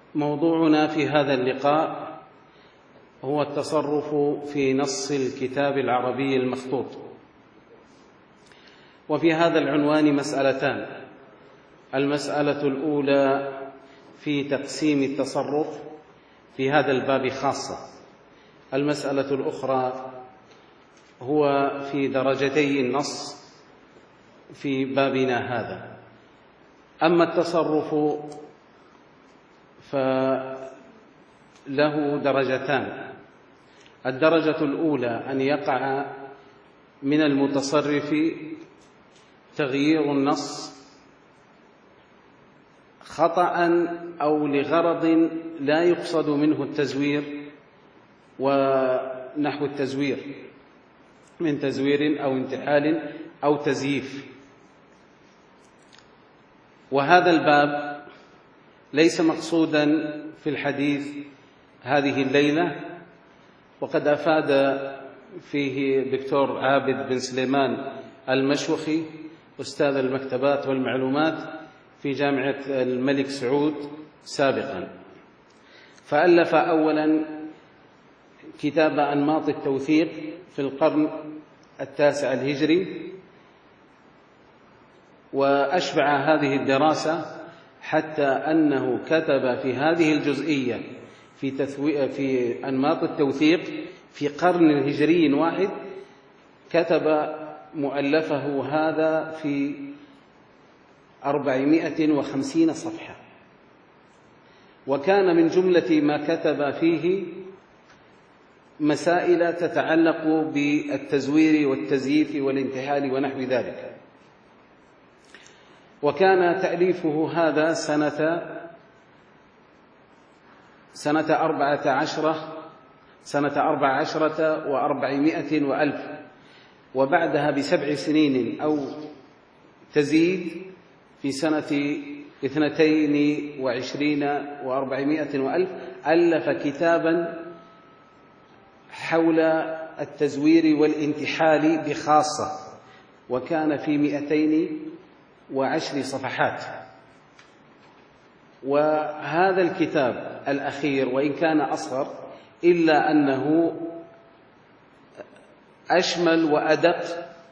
موضوعنا في هذا اللقاء هو التصرف في نص الكتاب العربي المخطوط. وفي هذا العنوان مسألتان: المسألة الأولى في تقسيم التصرف في هذا الباب خاصة، المسألة الأخرى هو في درجتي النص في بابنا هذا. أما التصرف فله درجتان: الدرجة الأولى أن يقع من المتصرف تغيير النص خطأ أو لغرض لا يقصد منه التزوير، ونحو التزوير من تزوير أو انتحال أو تزييف. وهذا الباب ليس مقصودا في الحديث هذه الليلة، وقد أفاد فيه الدكتور عابد بن سليمان المشوخي أستاذ المكتبات والمعلومات في جامعة الملك سعود سابقا، فألف أولا كتاب أنماط التوثيق في القرن التاسع الهجري، وأشبع هذه الدراسة حتى أنه كتب في هذه الجزئية في أنماط التوثيق في قرن هجري واحد، كتب مؤلفه هذا في 450 صفحة. وكان من جملة ما كتب فيه مسائل تتعلق بالتزوير والتزييف والانتحال ونحو ذلك. وكان تأليفه هذا سنة 14 و400 وألف، وبعدها ب7 سنين أو تزيد في سنة 22 و400 وألف ألف كتابا حول التزوير والانتحال بخاصة، وكان في 210 صفحات. وهذا الكتاب الأخير وإن كان أصغر إلا أنه أشمل وأدق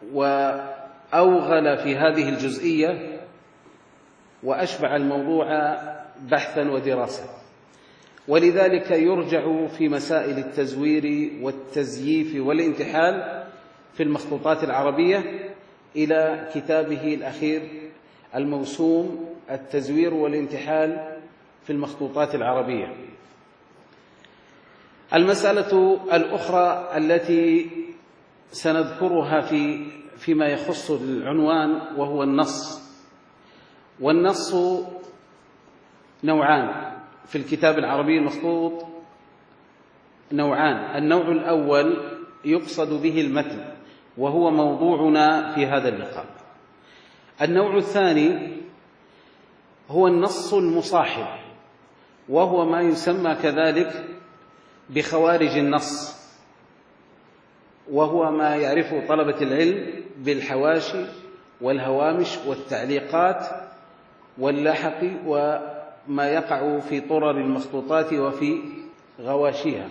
وأوغل في هذه الجزئية، وأشبع الموضوع بحثا ودراسة. ولذلك يرجع في مسائل التزوير والتزييف والانتحال في المخطوطات العربية إلى كتابه الأخير الموسوم التزوير والانتحال في المخطوطات العربية. المسألة الأخرى التي سنذكرها فيما يخص العنوان وهو النص. والنص نوعان في الكتاب العربي المخطوط، نوعان: النوع الأول يقصد به المتن وهو موضوعنا في هذا اللقاء. النوع الثاني هو النص المصاحب، وهو ما يسمى كذلك بخوارج النص، وهو ما يعرفه طلبة العلم بالحواشي والهوامش والتعليقات واللاحق، وما يقع في طرر المخطوطات وفي غواشيها.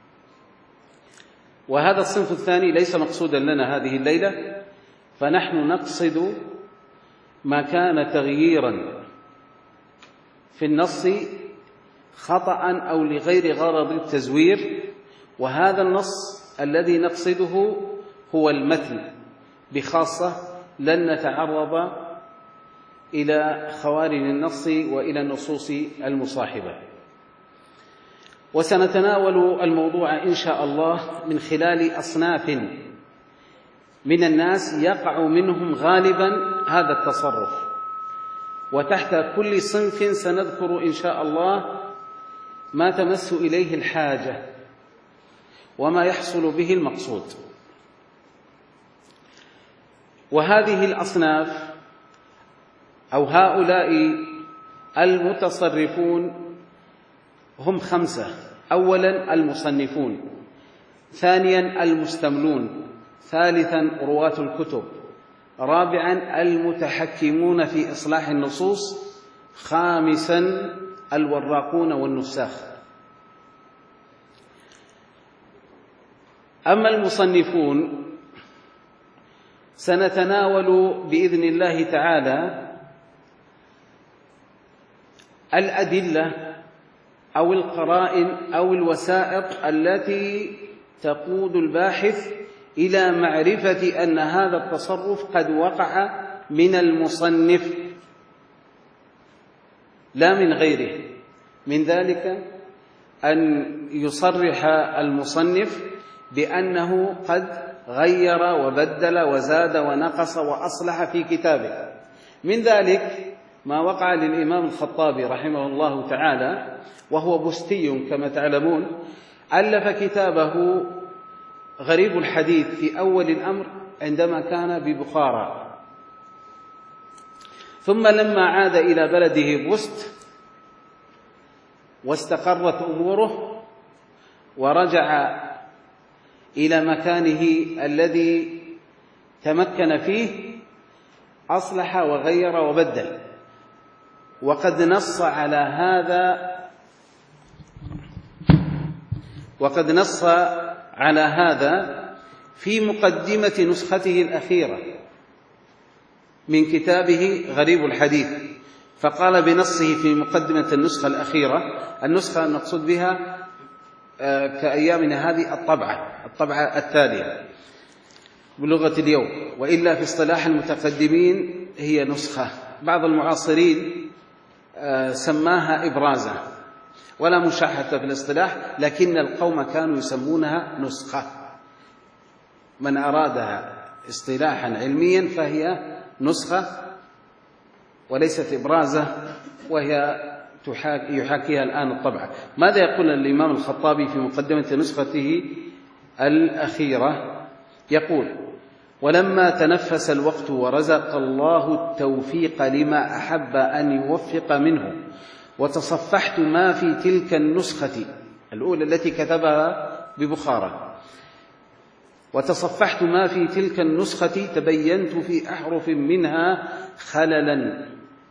وهذا الصنف الثاني ليس مقصودا لنا هذه الليلة، فنحن نقصد ما كان تغييرا في النص خطأ أو لغير غرض التزوير، وهذا النص الذي نقصده هو المتن بخاصة. لن نتعرض إلى خوارج النص وإلى النصوص المصاحبة. وسنتناول الموضوع إن شاء الله من خلال أصناف من الناس يقع منهم غالبا هذا التصرف، وتحت كل صنف سنذكر إن شاء الله ما تمس إليه الحاجة وما يحصل به المقصود. وهذه الأصناف أو هؤلاء المتصرفون هم 5: أولا المصنفون، ثانيا المستملون، ثالثا رواة الكتب، رابعا المتحكمون في إصلاح النصوص، خامسا الوراقون والنساخ. أما المصنفون سنتناول بإذن الله تعالى الأدلة أو القرائن أو الوسائط التي تقود الباحث إلى معرفة أن هذا التصرف قد وقع من المصنف لا من غيره. من ذلك أن يصرح المصنف بأنه قد غير وبدل وزاد ونقص وأصلح في كتابه. من ذلك ما وقع للإمام الخطابي رحمه الله تعالى، وهو بستي كما تعلمون، ألف كتابه غريب الحديث في أول الأمر عندما كان ببخارى، ثم لما عاد إلى بلده بست واستقرت أموره ورجع إلى مكانه الذي تمكن فيه أصلح وغير وبدل. وقد نص على هذا في مقدمة نسخته الأخيرة من كتابه غريب الحديث، فقال بنصه في مقدمة النسخة الأخيرة، النسخة المقصود بها كأيامنا هذه الطبعة التالية بلغة اليوم، وإلا في اصطلاح المتقدمين هي نسخة. بعض المعاصرين سماها إبرازة، ولا مشاحة في الاصطلاح، لكن القوم كانوا يسمونها نسخة. من أرادها اصطلاحا علميا فهي نسخة وليست إبرازة، وهي يحاكيها الآن الطبعة. ماذا يقول الإمام الخطابي في مقدمة نسخته الأخيرة؟ يقول: ولما تنفس الوقت ورزق الله التوفيق لما أحب أن يوفق منه، وتصفحت ما في تلك النسخة الأولى التي كتبها ببخارى، وتصفحت ما في تلك النسخة تبينت في أحرف منها خللا.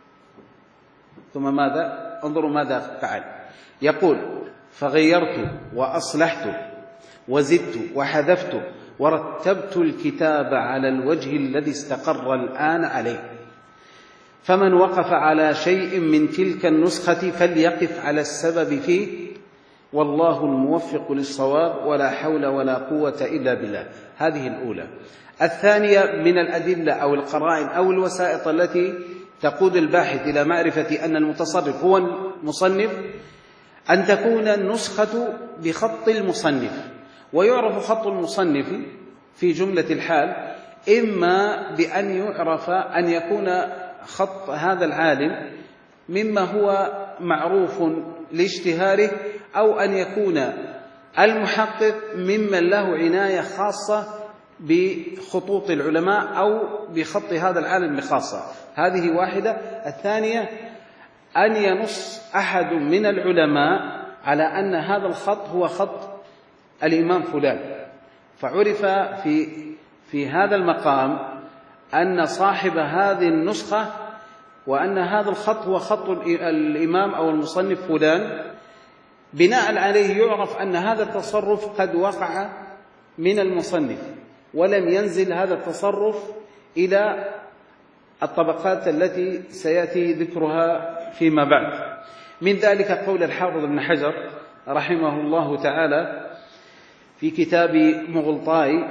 ثم ماذا؟ انظروا ماذا فعل. يقول: فغيرت وأصلحت وزدت وحذفت ورتبت الكتاب على الوجه الذي استقر الآن عليه، فمن وقف على شيء من تلك النسخة فليقف على السبب فيه، والله الموفق للصواب، ولا حول ولا قوة إلا بالله. هذه الأولى. الثانية من الأدلة أو القرائن أو الوسائط التي تقود الباحث إلى معرفة أن المتصرف هو المصنف، أن تكون النسخة بخط المصنف. ويعرف خط المصنف في جملة الحال إما بأن يعرف أن يكون خط هذا العالم مما هو معروف لاشتهاره، أو أن يكون المحقق ممن له عناية خاصة بخطوط العلماء أو بخط هذا العالم بخاصة. هذه واحدة. الثانية أن ينص أحد من العلماء على أن هذا الخط هو خط الإمام فلان، فعرف في هذا المقام أن صاحب هذه النسخة وأن هذا الخط هو خط الإمام أو المصنف فلان، بناء عليه يعرف أن هذا التصرف قد وقع من المصنف، ولم ينزل هذا التصرف إلى الطبقات التي سيأتي ذكرها فيما بعد. من ذلك قول الحافظ ابن حجر رحمه الله تعالى في كتاب مغلطاي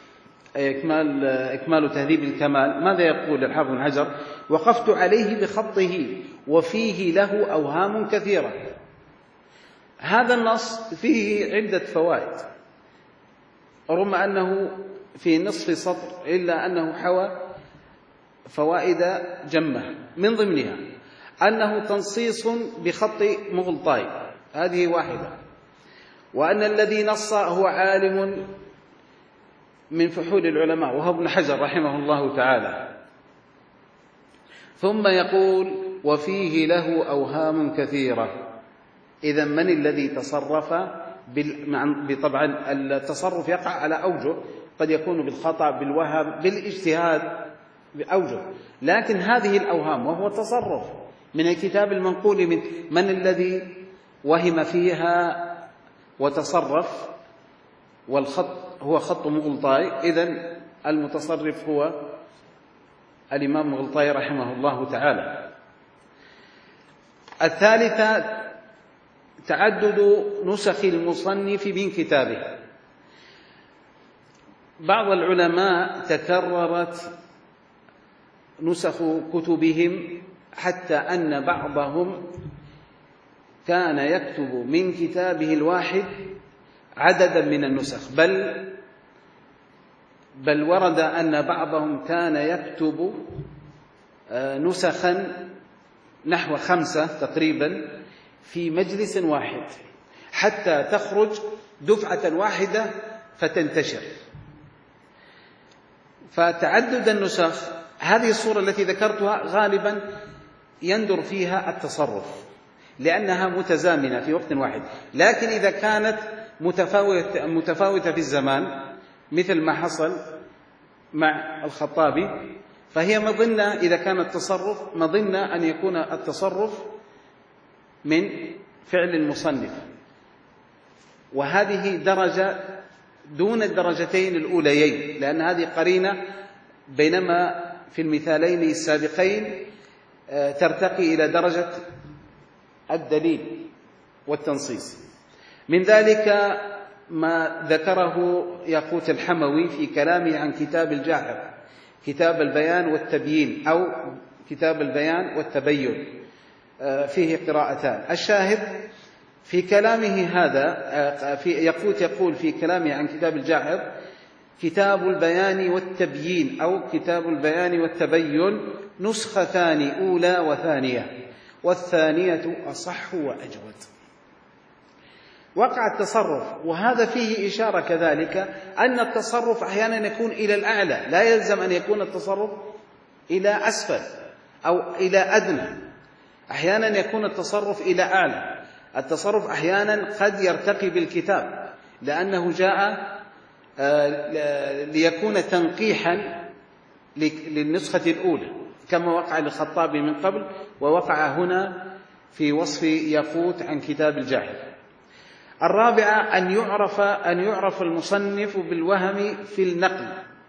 إكمال تهذيب الكمال. ماذا يقول الحافظ ابن حجر؟ وقفت عليه بخطه وفيه له أوهام كثيرة. هذا النص فيه عدة فوائد، رغم أنه في نصف سطر إلا أنه حوى فوائد جمة. من ضمنها أنه تنصيص بخط مغلطاي، هذه واحدة، وأن الذي نص هو عالم من فحول العلماء وهو ابن حجر رحمه الله تعالى. ثم يقول وفيه له أوهام كثيرة. إذن من الذي تصرف؟ طبعا التصرف يقع على أوجه، قد يكون بالخطأ، بالوهم، بالاجتهاد، بأوجه، لكن هذه الأوهام وهو تصرف من الكتاب المنقول من الذي وهم فيها وتصرف؟ والخط هو خط مغلطاي، إذن المتصرف هو الإمام مغلطاي رحمه الله تعالى. الثالثة تعدد نسخ المصنف من كتابه. بعض العلماء تكررت نسخ كتبهم حتى أن بعضهم كان يكتب من كتابه الواحد عددا من النسخ، بل ورد أن بعضهم كان يكتب نسخا نحو 5 تقريبا في مجلس واحد حتى تخرج دفعة واحدة فتنتشر. فتعدد النسخ هذه الصورة التي ذكرتها غالبا يندر فيها التصرف لأنها متزامنة في وقت واحد، لكن إذا كانت متفاوتة في الزمان مثل ما حصل مع الخطابي فهي مظنة، إذا كان التصرف مظنة أن يكون التصرف من فعل المصنف، وهذه درجة دون الدرجتين الأوليين، لأن هذه قرينة، بينما في المثالين السابقين ترتقي إلى درجة الدليل والتنصيص. من ذلك ما ذكره ياقوت الحموي في كلامه عن كتاب الجاحظ، كتاب البيان والتبيين أو كتاب البيان والتبين، فيه قراءتان. الشاهد في كلامه هذا في ياقوت يقول في كلامه عن كتاب الجاحظ: كتاب البيان والتبيين أو كتاب البيان والتبين نسختان، أولى وثانية، والثانية أصح وأجود. وقع التصرف، وهذا فيه إشارة كذلك أن التصرف أحيانا يكون إلى الأعلى، لا يلزم أن يكون التصرف إلى أسفل أو إلى أدنى، أحيانا يكون التصرف إلى أعلى. التصرف أحيانا قد يرتقي بالكتاب لأنه جاء ليكون تنقيحا للنسخة الأولى، كما وقع للخطابي من قبل ووقع هنا في وصف ياقوت عن كتاب الجاحظ. الرابعة أن يعرف المصنف بالوهم في النقل.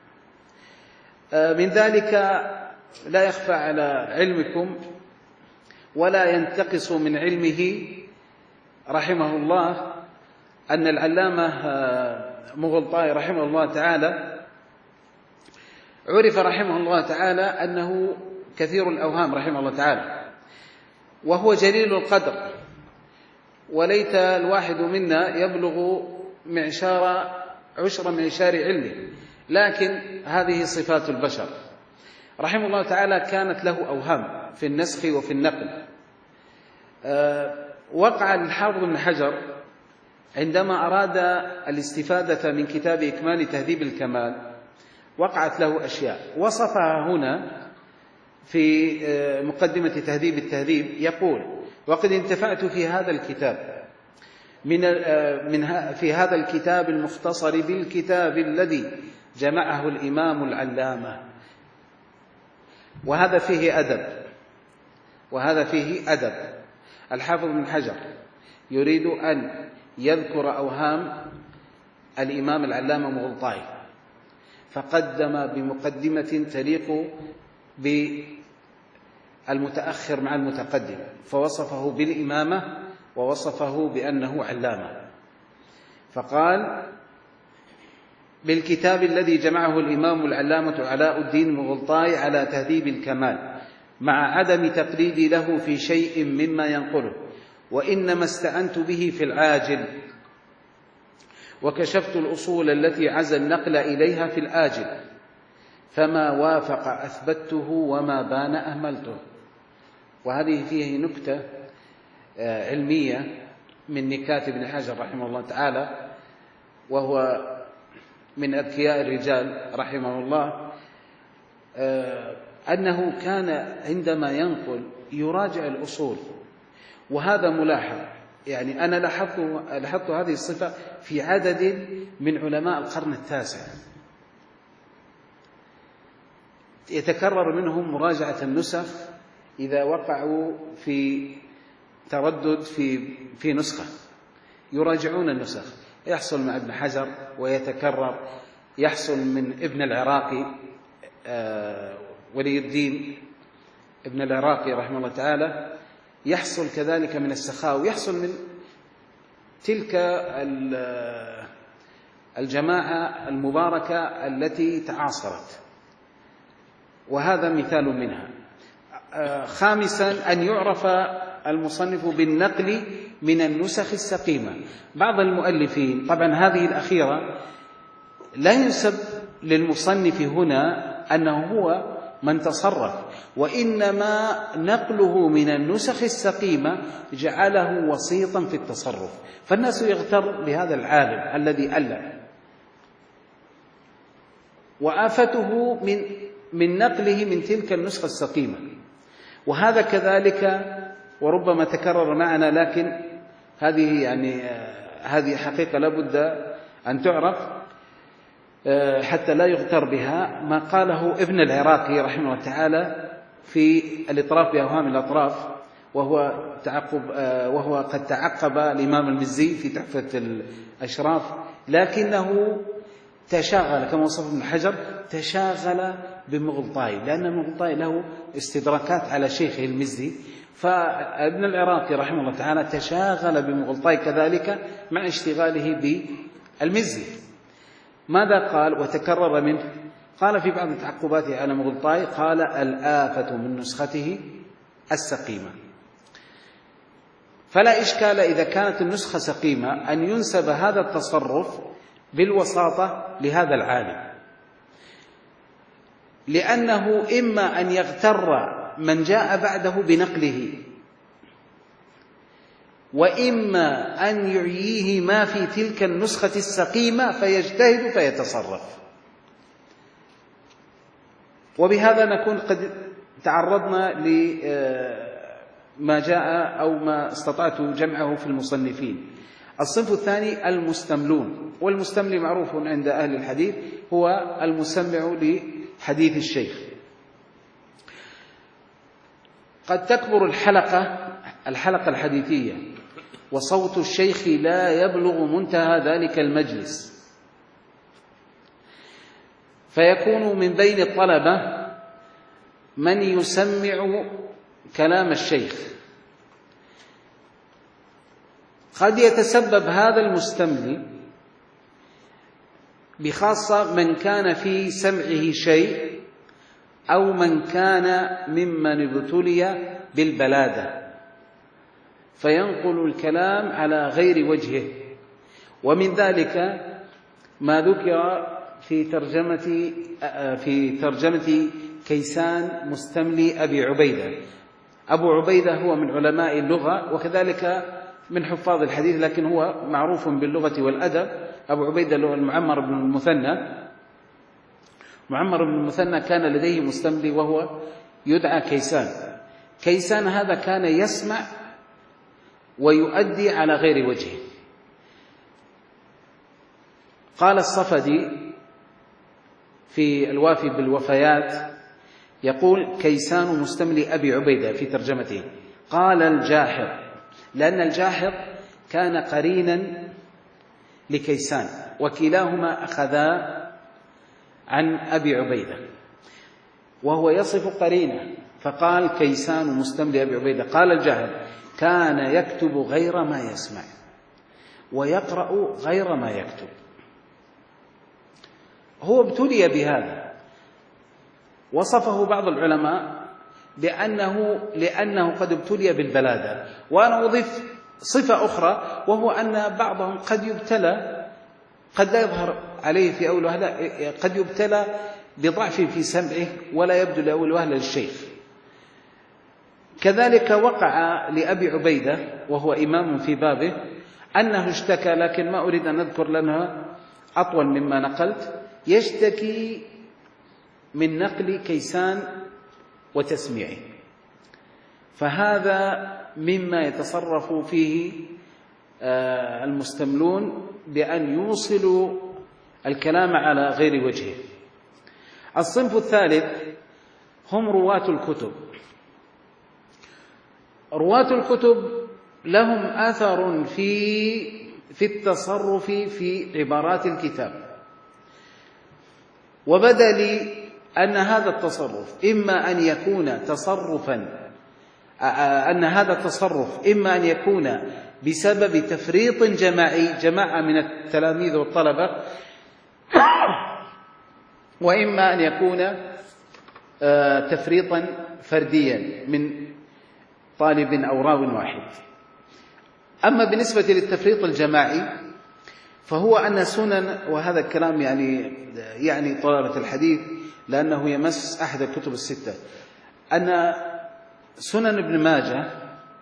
من ذلك لا يخفى على علمكم ولا ينتقص من علمه رحمه الله أن العلامة مغلطاي رحمه الله تعالى عرف رحمه الله تعالى أنه كثير الأوهام رحمه الله تعالى، وهو جليل القدر، وليت الواحد منا يبلغ عشر معشار علمه، لكن هذه صفات البشر. رحمه الله تعالى كانت له أوهام في النسخ وفي النقل. وقع الحافظ بن حجر عندما أراد الاستفادة من كتاب إكمال تهذيب الكمال وقعت له أشياء وصفها هنا في مقدمة تهذيب التهذيب، يقول: وقد انتفعت في هذا الكتاب في هذا الكتاب المختصر بالكتاب الذي جمعه الإمام العلامة. وهذا فيه أدب. الحافظ بن حجر يريد أن يذكر أوهام الإمام العلامة مغلطاي، فقدم بمقدمة تليق بالمتأخر مع المتقدم، فوصفه بالإمامة ووصفه بأنه علامة، فقال: بالكتاب الذي جمعه الإمام العلامة علاء الدين مغلطاي على تهذيب الكمال، مع عدم تقليدي له في شيء مما ينقله، وإنما استعنت به في العاجل، وكشفت الأصول التي عزى النقل إليها في الآجل، فما وافق أثبته وما بان أهملته. وهذه فيه نكتة علمية من نكات ابن حجر رحمه الله تعالى، وهو من أذكياء الرجال رحمه الله، أنه كان عندما ينقل يراجع الأصول، وهذا ملاحظ. يعني أنا لاحظت هذه الصفة في عدد من علماء القرن التاسع، يتكرر منهم مراجعة النسخ إذا وقعوا في تردد في نسخة يراجعون النسخ، يحصل مع ابن حجر ويتكرر، يحصل من ابن العراقي ولي الدين ابن العراقي رحمه الله تعالى، يحصل كذلك من السخاوي، يحصل من تلك الجماعة المباركة التي تعاصرت، وهذا مثال منها. خامسا أن يعرف المصنف بالنقل من النسخ السقيمة. بعض المؤلفين، طبعا هذه الأخيرة لا ينسب للمصنف هنا أنه هو من تصرف، وإنما نقله من النسخ السقيمة جعله وسيطا في التصرف، فالناس يغتر بهذا العالم الذي ألف، وآفته من نقله من تلك النسخة السقيمة. وهذا كذلك وربما تكرر معنا، لكن هذه حقيقة لا بد أن تعرف حتى لا يغتر بها، ما قاله ابن العراقي رحمه الله تعالى في الإطراف بأوهام الأطراف، وهو قد تعقب الإمام المزي في تحفة الأشراف، لكنه تشاغل كما وصف ابن حجر، تشاغل بمغلطاي، لأن مغلطاي له استدراكات على شيخه المزي، فابن العراقي رحمه الله تعالى تشاغل بمغلطاي كذلك مع اشتغاله بالمزي. ماذا قال وتكرر منه؟ قال في بعض تعقباته على مغلطاي، قال الآفة من نسخته السقيمة. فلا إشكال إذا كانت النسخة سقيمة أن ينسب هذا التصرف بالوساطة لهذا العالم، لأنه إما أن يغتر من جاء بعده بنقله، وإما أن يعييه ما في تلك النسخة السقيمة فيجتهد فيتصرف. وبهذا نكون قد تعرضنا لما جاء أو ما استطعت جمعه في المصنفين. الصنف الثاني المستملون، والمستملي معروف عند أهل الحديث هو المسمع لحديث الشيخ. قد تكبر الحلقة الحديثية وصوت الشيخ لا يبلغ منتهى ذلك المجلس، فيكون من بين الطلبة من يسمع كلام الشيخ. قد يتسبب هذا المستملي بخاصة من كان في سمعه شيء، أو من كان ممن ابتلي بالبلادة فينقل الكلام على غير وجهه. ومن ذلك ما ذكر في ترجمة كيسان مستملي أبي عبيدة. أبو عبيدة هو من علماء اللغة وكذلك من حفاظ الحديث، لكن هو معروف باللغة والأدب. أبو عبيدة له المعمر بن المثنى. معمر بن المثنى كان لديه مستملي وهو يدعى كيسان. كيسان هذا كان يسمع ويؤدي على غير وجهه. قال الصفدي في الوافي بالوفيات، يقول كيسان مستملي أبي عبيدة في ترجمته. قال الجاحظ، لأن الجاحظ كان قرينا لكيسان، وكلاهما أخذا عن أبي عبيدة، وهو يصف قرينه، فقال كيسان مستملي أبي عبيدة. قال الجاحظ كان يكتب غير ما يسمع ويقرأ غير ما يكتب. هو ابتلي بهذا. وصفه بعض العلماء لأنه قد ابتلي بالبلادة. وأنا أضيف صفة أخرى، وهو أن بعضهم قد يبتلى، قد لا يظهر عليه في أول وهلة، قد يبتلى بضعف في سمعه ولا يبدو لأول وهلة للشيخ. كذلك وقع لأبي عبيدة وهو إمام في بابه أنه اشتكى، لكن ما أريد أن أذكر لأنها أطول مما نقلت، يشتكي من نقل كيسان وتسميعه. فهذا مما يتصرف فيه المستملون بأن يوصلوا الكلام على غير وجهه. الصنف الثالث هم رواة الكتب. رواة الكتب لهم أثر في التصرف في عبارات الكتاب، وبدا لي أن هذا التصرف إما أن يكون بسبب تفريط جماعي، جماعة من التلاميذ والطلبة، وإما أن يكون تفريطا فرديا من طالب أو راو واحد. أما بالنسبة للتفريط الجماعي فهو أن سنن، وهذا الكلام يعني طلبة الحديث لأنه يمس أحد الكتب الستة، أن سنن ابن ماجه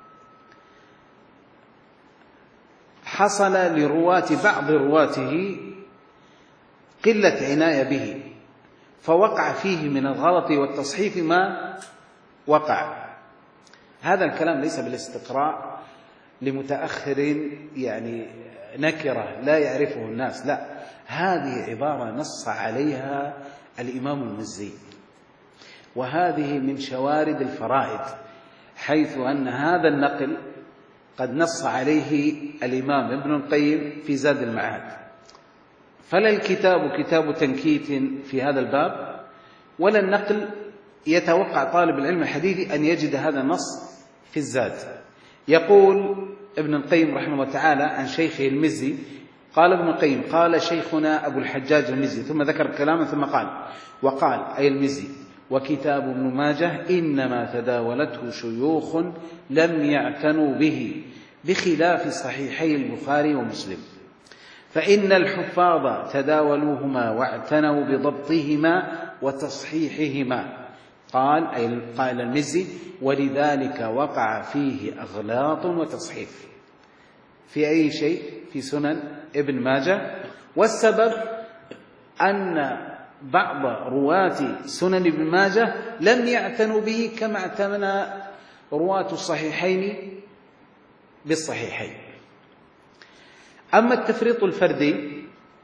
حصل بعض رواته قلة عناية به، فوقع فيه من الغلط والتصحيف ما وقع. هذا الكلام ليس بالاستقراء لمتأخر نكرة لا يعرفه الناس، لا، هذه عبارة نص عليها الإمام المزي، وهذه من شوارد الفرائد، حيث أن هذا النقل قد نص عليه الإمام ابن القيم في زاد المعاد. فلا الكتاب كتاب تنكيت في هذا الباب، ولا النقل يتوقع طالب العلم الحديث أن يجد هذا النص في الزاد. يقول ابن القيم رحمه الله تعالى عن شيخه المزي، قال ابن القيم: قال شيخنا أبو الحجاج المزي، ثم ذكر كلاما ثم وقال أي المزي: وكتاب ابن ماجه إنما تداولته شيوخ لم يعتنوا به، بخلاف صحيحي البخاري ومسلم، فإن الحفاظ تداولوهما واعتنوا بضبطهما وتصحيحهما. قال المزي: ولذلك وقع فيه أغلاط وتصحيف. في أي شيء؟ في سنن ابن ماجه. والسبب أن بعض رواة سنن ابن ماجه لم يعتنوا به كما اعتنى رواة الصحيحين بالصحيحين. أما التفريط الفردي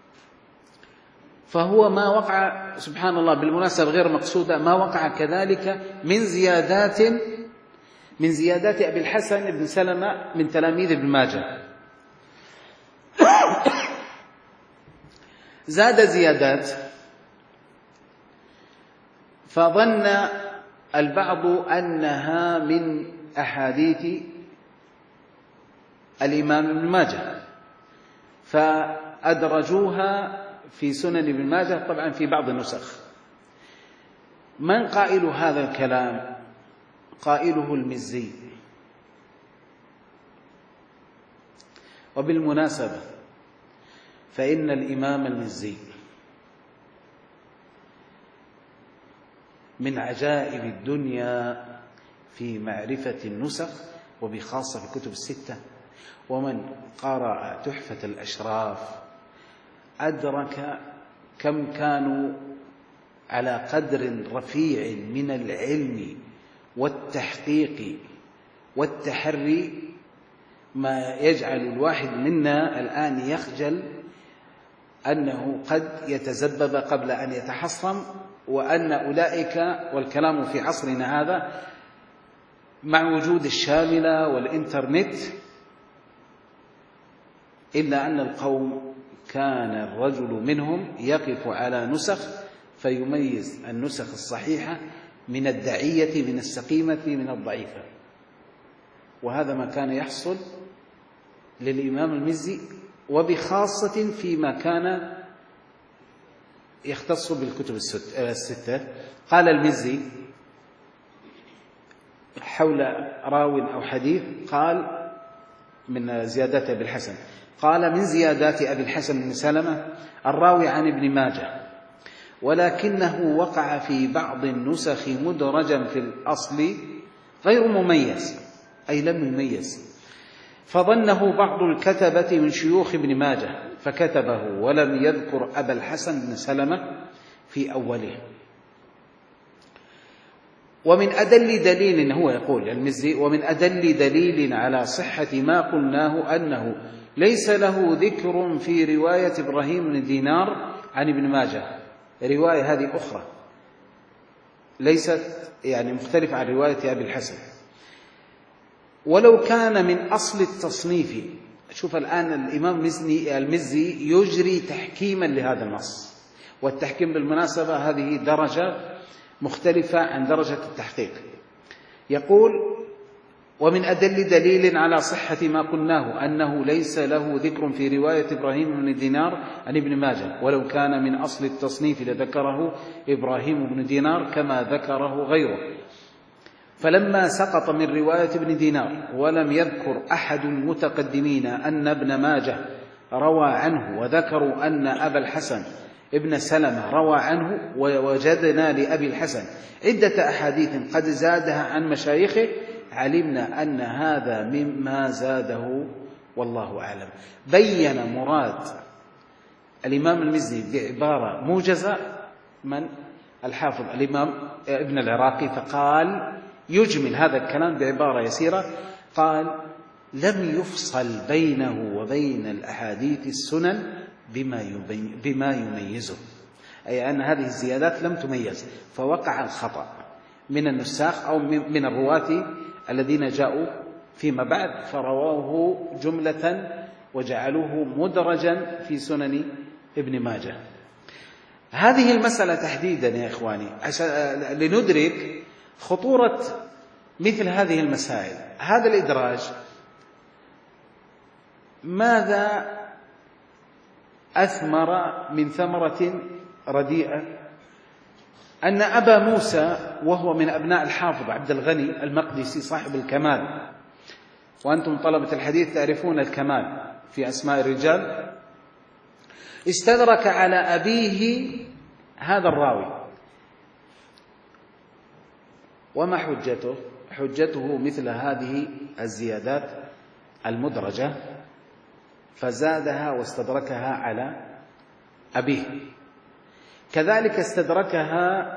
فهو ما وقع، سبحان الله بالمناسبة غير مقصودة، ما وقع كذلك من زيادات أبي الحسن بن سلمة من تلاميذ ابن ماجه. زاد زيادات، فظن البعض أنها من أحاديث الإمام ابن ماجه فأدرجوها في سنن ابن ماجه، طبعا في بعض النسخ. من قائل هذا الكلام؟ قائله المزي. وبالمناسبة فإن الإمام المزي من عجائب الدنيا في معرفة النسخ، وبخاصة في الكتب الستة. ومن قرأ تحفة الأشراف أدرك كم كانوا على قدر رفيع من العلم والتحقيق والتحري، ما يجعل الواحد منا الآن يخجل أنه قد يتزبب قبل أن يتحصن، وأن أولئك، والكلام في عصرنا هذا مع وجود الشاملة والإنترنت، إلا أن القوم كان الرجل منهم يقف على نسخ فيميز النسخ الصحيحة من الدعية، من السقيمة، من الضعيفة. وهذا ما كان يحصل للإمام المزي، وبخاصة فيما كان يختص بالكتب الستة. قال المزي حول راو أو حديث، قال من زيادات أبي الحسن، قال: من زيادات أبي الحسن بن سلمة الراوي عن ابن ماجه، ولكنه وقع في بعض النسخ مدرجا في الأصل غير مميز، أي لم يميز، فظنه بعض الكتبة من شيوخ ابن ماجه فكتبه، ولم يذكر أبا الحسن بن سلمة في أوله. ومن أدل دليل، هو يقول المزي: ومن أدل دليل على صحة ما قلناه أنه ليس له ذكر في رواية إبراهيم بن دينار عن ابن ماجه. رواية هذه أخرى ليست مختلفة عن رواية أبي الحسن. ولو كان من أصل التصنيف. شوف الآن الإمام المزي يجري تحكيما لهذا النص، والتحكيم بالمناسبة هذه درجة مختلفة عن درجة التحقيق. يقول: ومن أدل دليل على صحة ما قلناه أنه ليس له ذكر في رواية إبراهيم بن دينار عن ابن ماجه، ولو كان من أصل التصنيف لذكره إبراهيم بن دينار كما ذكره غيره. فلما سقط من رواية ابن دينار ولم يذكر أحد المتقدمين أن ابن ماجه روى عنه، وذكروا أن أبا الحسن ابن سلمة روى عنه، ووجدنا لأبي الحسن عدة أحاديث قد زادها عن مشايخه، علمنا أن هذا مما زاده والله أعلم. بين مراد الإمام المزي بعبارة موجزة من الحافظ الإمام ابن العراقي، فقال يجمل هذا الكلام بعبارة يسيرة، قال: لم يفصل بينه وبين الأحاديث السنن بما يميزه، أي أن هذه الزيادات لم تميز، فوقع الخطأ من النساخ أو من الرواة الذين جاءوا فيما بعد فرواه جملة وجعلوه مدرجا في سنن ابن ماجه. هذه المسألة تحديدا يا إخواني لندرك خطورة مثل هذه المسائل. هذا الإدراج ماذا أثمر من ثمرة رديئة؟ أن أبا موسى، وهو من أبناء الحافظ عبد الغني المقدسي صاحب الكمال، وأنتم طلبة الحديث تعرفون الكمال في أسماء الرجال، استدرك على أبيه هذا الراوي. وما حجته؟ حجته مثل هذه الزيادات المدرجة، فزادها واستدركها على أبيه. كذلك استدركها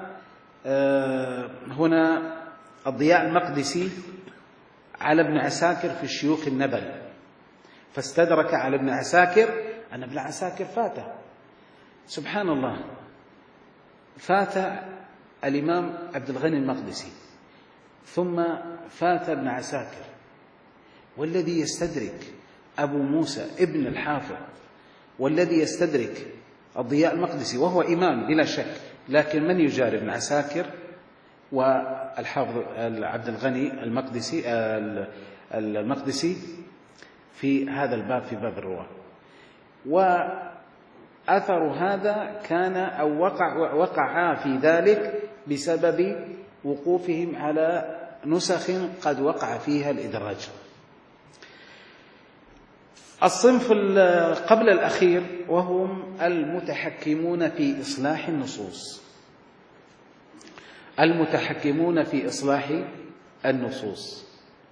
هنا الضياء المقدسي على ابن عساكر في الشيوخ النبل، فاستدرك على ابن عساكر أن ابن عساكر فاته، سبحان الله، فات الإمام عبد الغني المقدسي ثم فات ابن عساكر، والذي يستدرك أبو موسى ابن الحافظ، والذي يستدرك الضياء المقدسي وهو إمام بلا شك، لكن من يجاري ابن عساكر والحافظ عبد الغني المقدسي في هذا الباب، في باب الرواة. وأثر هذا كان أو وقع في ذلك بسبب وقوفهم على نسخ قد وقع فيها الإدراج. الصنف قبل الأخير وهم المتحكمون في إصلاح النصوص. المتحكمون في إصلاح النصوص.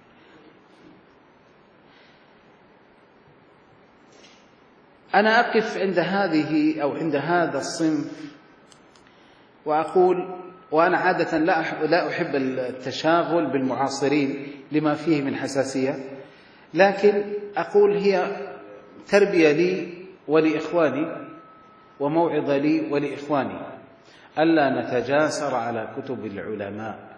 أنا أقف عند هذه أو عند هذا الصنف وأقول، وأنا عادة لا أحب التشاغل بالمعاصرين لما فيه من حساسية، لكن أقول هي تربية لي ولإخواني وموعظة لي ولإخواني ألا نتجاسر على كتب العلماء،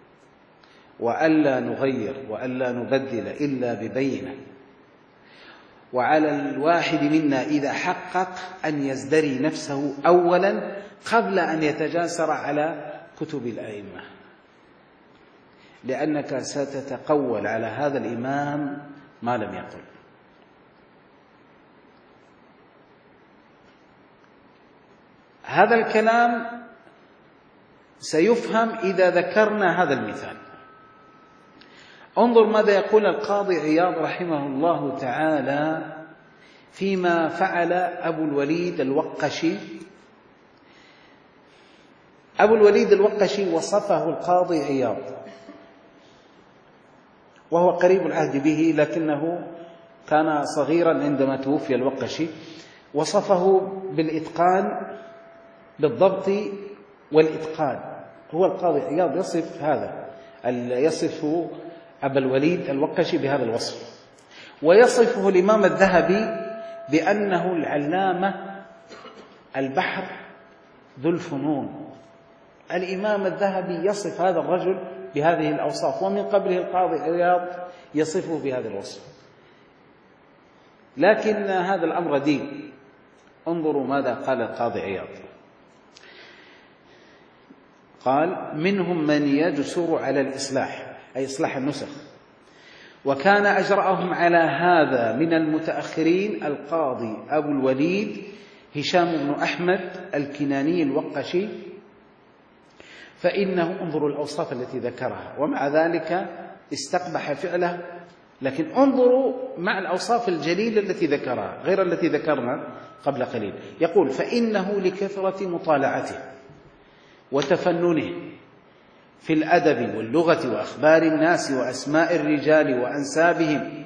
وألا نغير وألا نبدل إلا ببينة. وعلى الواحد منا إذا حقق أن يزدري نفسه أولا قبل أن يتجاسر على كتب الأئمة، لأنك ستتقول على هذا الإمام ما لم يقل. هذا الكلام سيفهم إذا ذكرنا هذا المثال. انظر ماذا يقول القاضي عياض رحمه الله تعالى فيما فعل أبو الوليد الوقشي. أبو الوليد الوقشي وصفه القاضي عياض، وهو قريب العهد به لكنه كان صغيرا عندما توفي الوقشي، وصفه بالإتقان، بالضبط والإتقان. هو القاضي عياض يصف هذا، يصف أبا الوليد الوقشي بهذا الوصف، ويصفه الإمام الذهبي بأنه العلامة البحر ذو الفنون. الإمام الذهبي يصف هذا الرجل بهذه الأوصاف، ومن قبله القاضي عياض يصفه بهذا الوصف. لكن هذا الأمر دين. انظروا ماذا قال القاضي عياض. قال: منهم من يجسر على الإصلاح، أي إصلاح النسخ، وكان أجرأهم على هذا من المتأخرين القاضي أبو الوليد هشام بن أحمد الكناني الوقشي، فإنه، انظروا الأوصاف التي ذكرها، ومع ذلك استقبح فعله. لكن انظروا مع الأوصاف الجليلة التي ذكرها غير التي ذكرنا قبل قليل. يقول: فإنه لكثرة مطالعته وتفننه في الأدب واللغة وأخبار الناس وأسماء الرجال وأنسابهم،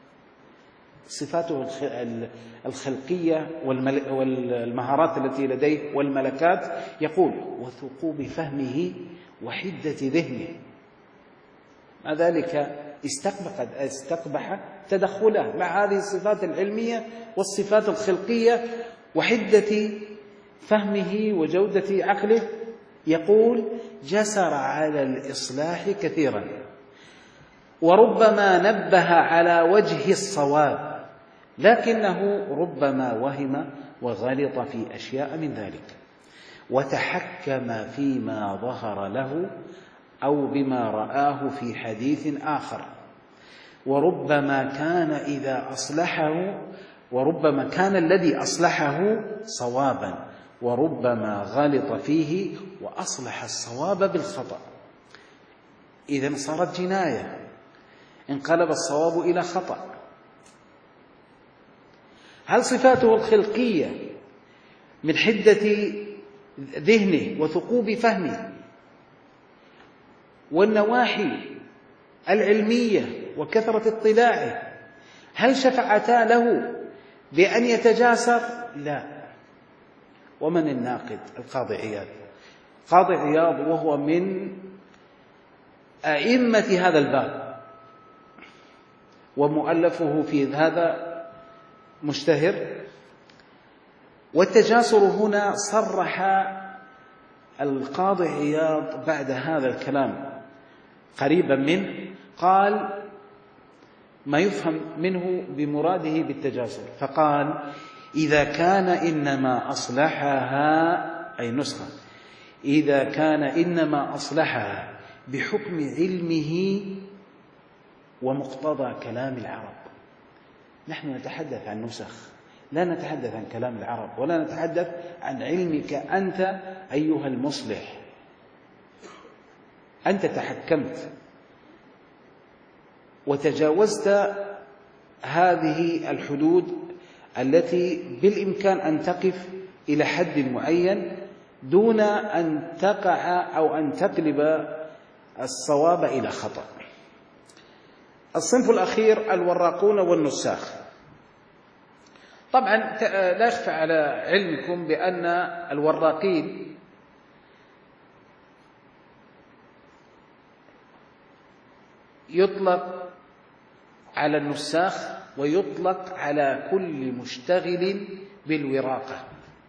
صفاته الخلقية والمهارات التي لديه والملكات. يقول: وثقوب فهمه وحدة ذهنه. مع ذلك استقبح تدخله مع هذه الصفات العلمية والصفات الخلقية وحدة فهمه وجودة عقله. يقول: جسر على الإصلاح كثيرا، وربما نبه على وجه الصواب، لكنه ربما وهم وغلط في أشياء من ذلك، وتحكم فيما ظهر له أو بما رآه في حديث آخر، وربما كان الذي أصلحه صوابا، وربما غلط فيه وأصلح الصواب بالخطأ. إذن صارت جناية، انقلب الصواب إلى خطأ. هل صفاته الخلقية من حدة ذهنه وثقوب فهمه والنواحي العلمية وكثرة اطلاعه هل شفعتا له بأن يتجاسر؟ لا. ومن الناقد؟ القاضي عياض. قاضي عياض وهو من أئمة هذا الباب، ومؤلفه في هذا مشتهر. والتجاسر هنا صرح القاضي عياض بعد هذا الكلام قريبا منه، قال ما يفهم منه بمراده بالتجاسر، فقال: إذا كان إنما أصلحها، أي نسخة، إذا كان إنما أصلحها بحكم علمه ومقتضى كلام العرب. نحن نتحدث عن نسخ، لا نتحدث عن كلام العرب، ولا نتحدث عن علمك أنت أيها المصلح. أنت تحكمت وتجاوزت هذه الحدود التي بالإمكان أن تقف إلى حد معين دون أن تقع أو أن تقلب الصواب إلى خطأ. الصنف الأخير الوراقون والنساخ. طبعا لا يخفى على علمكم بأن الوراقين يطلق على النساخ ويطلق على كل مشتغل بالوراقة.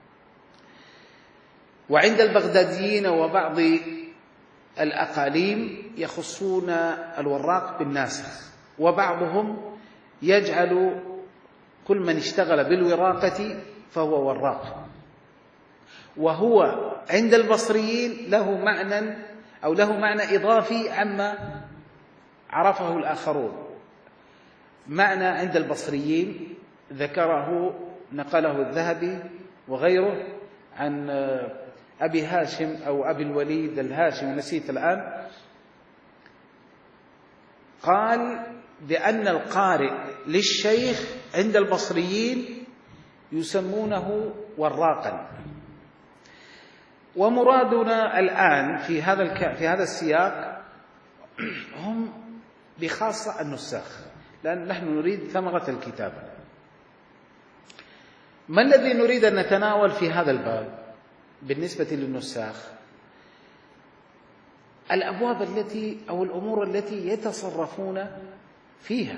وعند البغداديين وبعض الأقاليم يخصون الوراق بالناسخ، وبعضهم يجعل كل من اشتغل بالوراقة فهو وراق. وهو عند البصريين له معنى أو له معنى إضافي عما عرفه الآخرون. معنى عند البصريين ذكره نقله الذهبي وغيره عن أبي هاشم أو أبي الوليد الهاشمي، نسيت الآن، قال بأن القارئ للشيخ عند البصريين يسمونه وراقا. ومرادنا الآن في هذا السياق هم بخاصة النساخ، لأن نحن نريد ثمرة الكتابة. ما الذي نريد أن نتناول في هذا الباب بالنسبة للنساخ؟ الأبواب التي أو الأمور التي يتصرفون فيها،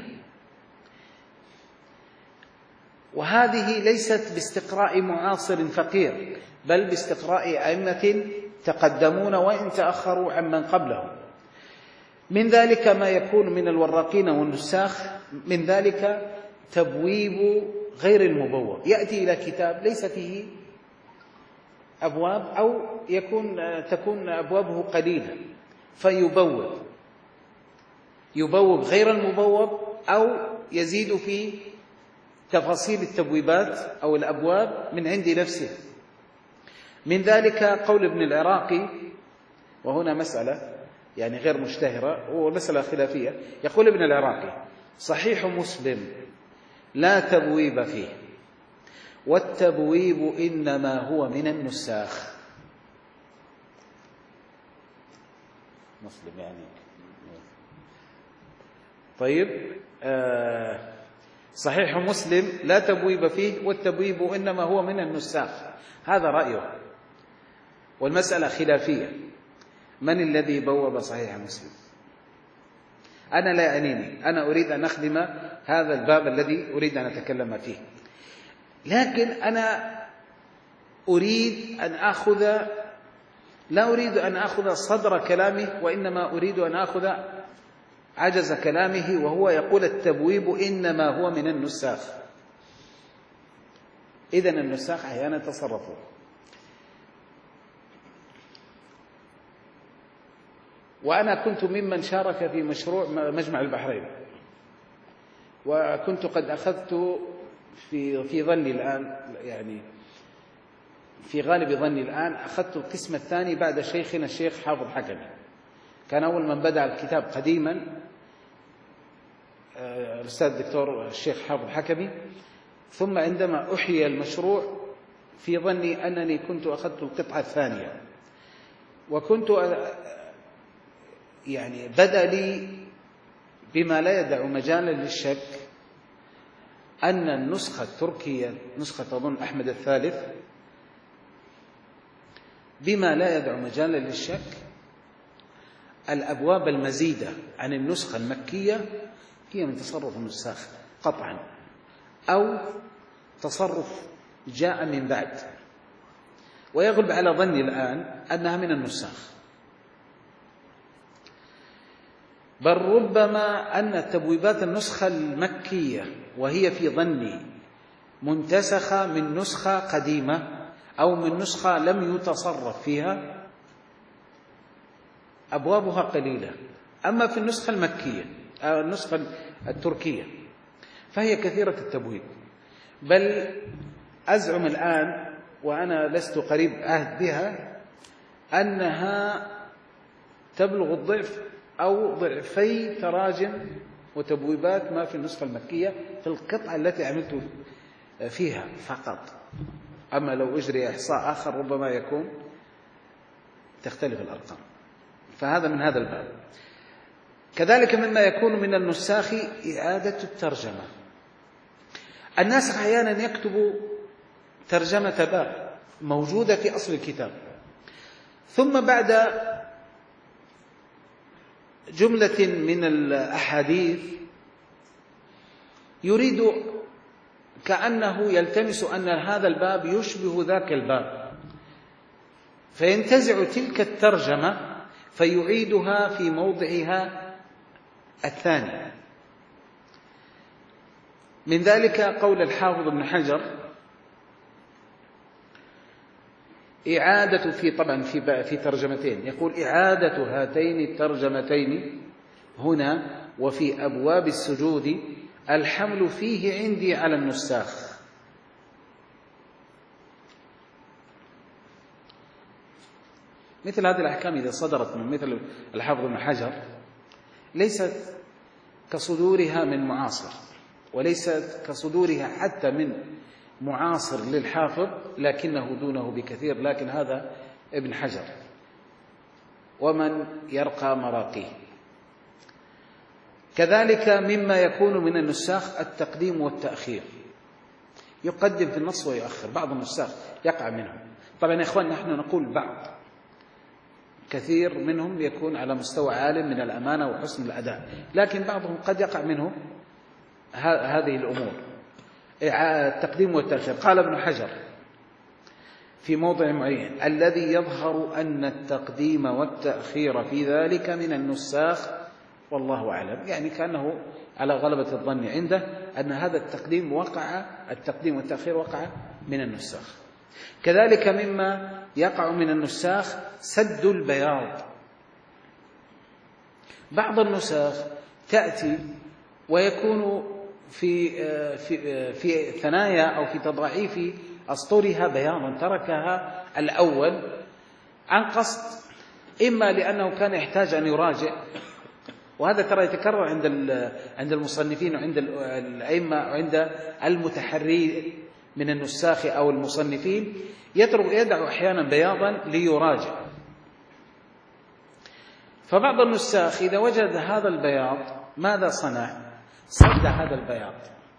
وهذه ليست باستقراء معاصر فقير، بل باستقراء أئمة تقدمون وإن تأخروا عمن قبلهم. من ذلك ما يكون من الوراقين والنساخ، من ذلك تبويب غير المبوب، يأتي إلى كتاب ليس فيه أبواب أو تكون أبوابه قليلة يبوب غير المبوب أو يزيد في تفاصيل التبويبات أو الأبواب من عند نفسه. من ذلك قول ابن العراقي، وهنا مسألة يعني غير مشتهرة ومسألة خلافية. يقول ابن العراقي: صحيح مسلم لا تبويب فيه، والتبويب إنما هو من النساخ. مسلم يعني طيب. صحيح مسلم لا تبويب فيه، والتبويب إنما هو من النساخ. هذا رأيه، والمسألة خلافية. من الذي بوب صحيح مسلم؟ أنا لا يعنيني، أنا أريد أن أخدم هذا الباب الذي أريد أن أتكلم فيه، لكن أنا لا أريد أن أخذ صدر كلامه، وإنما أريد أن أخذ عجز كلامه، وهو يقول التبويب إنما هو من النساخ. إذن النساخ أحيانا تصرفوا. وأنا كنت ممن شارك في مشروع مجمع البحرين، وكنت قد أخذت في ظني الآن، يعني في غالب ظني الآن، أخذت القسم الثاني بعد شيخنا الشيخ حافظ حكمي. كان أول من بدأ الكتاب قديما الأستاذ الدكتور الشيخ حافظ حكمي، ثم عندما أحيي المشروع في ظني أنني كنت أخذت القطعة الثانية، وكنت يعني بدأ لي بما لا يدع مجالا للشك أن النسخة التركية، نسخة أظن أحمد الثالث، بما لا يدع مجالا للشك الأبواب المزيدة عن النسخة المكية هي من تصرف النساخ قطعا، أو تصرف جاء من بعد، ويغلب على ظني الآن أنها من النساخ. بل ربما أن تبويبات النسخة المكية وهي في ظني منتسخة من نسخة قديمة أو من نسخة لم يتصرف فيها، أبوابها قليلة. أما في النسخة المكية أو النسخة التركية فهي كثيرة التبويب، بل أزعم الآن وأنا لست قريب عهد بها أنها تبلغ الضعف أو ضعفي تراجم وتبويبات ما في النسخة المكية في القطعة التي عملت فيها فقط. أما لو أجري إحصاء آخر ربما يكون تختلف الأرقام. فهذا من هذا الباب. كذلك مما يكون من النساخ إعادة الترجمة. الناسخ أحيانا يكتب ترجمة باب موجودة في أصل الكتاب، ثم بعد جملة من الأحاديث يريد كأنه يلتمس أن هذا الباب يشبه ذاك الباب، فينتزع تلك الترجمة فيعيدها في موضعها الثاني. من ذلك قول الحافظ ابن حجر: إعادة طبعا في ترجمتين، يقول: إعادة هاتين الترجمتين هنا وفي أبواب السجود الحمل فيه عندي على النساخ. مثل هذه الأحكام إذا صدرت من مثل الحافظ ابن حجر ليست كصدورها من معاصر، وليست كصدورها حتى من معاصر للحافظ لكنه دونه بكثير، لكن هذا ابن حجر ومن يرقى مراقيه. كذلك مما يكون من النساخ التقديم والتأخير، يقدم في النص ويؤخر. بعض النساخ يقع منهم، طبعا يا إخوان نحن نقول بعض، كثير منهم يكون على مستوى عالٍ من الأمانة وحسن الأداء، لكن بعضهم قد يقع منه هذه الأمور، التقديم والتأخير. قال ابن حجر في موضع معين: الذي يظهر أن التقديم والتأخير في ذلك من النساخ والله أعلم، يعني كأنه على غلبة الظن عنده أن هذا التقديم والتأخير وقع من النساخ. كذلك مما يقع من النساخ سد البياض. بعض النساخ تأتي ويكون في ثنايا أو في تضاعيف أسطرها بياضا تركها الأول عن قصد، إما لأنه كان يحتاج أن يراجع، وهذا ترى يتكرر عند المصنفين وعند الأئمة وعند المتحري من النساخ أو المصنفين، يدع أحيانا بياضا ليراجع. فبعض النساخ إذا وجد هذا البياض ماذا صنع؟ صد هذا البياض،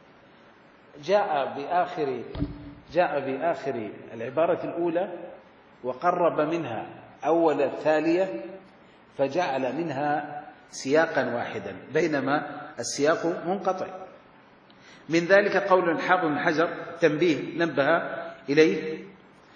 جاء بآخر العبارة الأولى وقرب منها أول الثانية، فجعل منها سياقا واحدا بينما السياق منقطع. من ذلك قول الحافظ بن حجر تنبيه نبه إليه،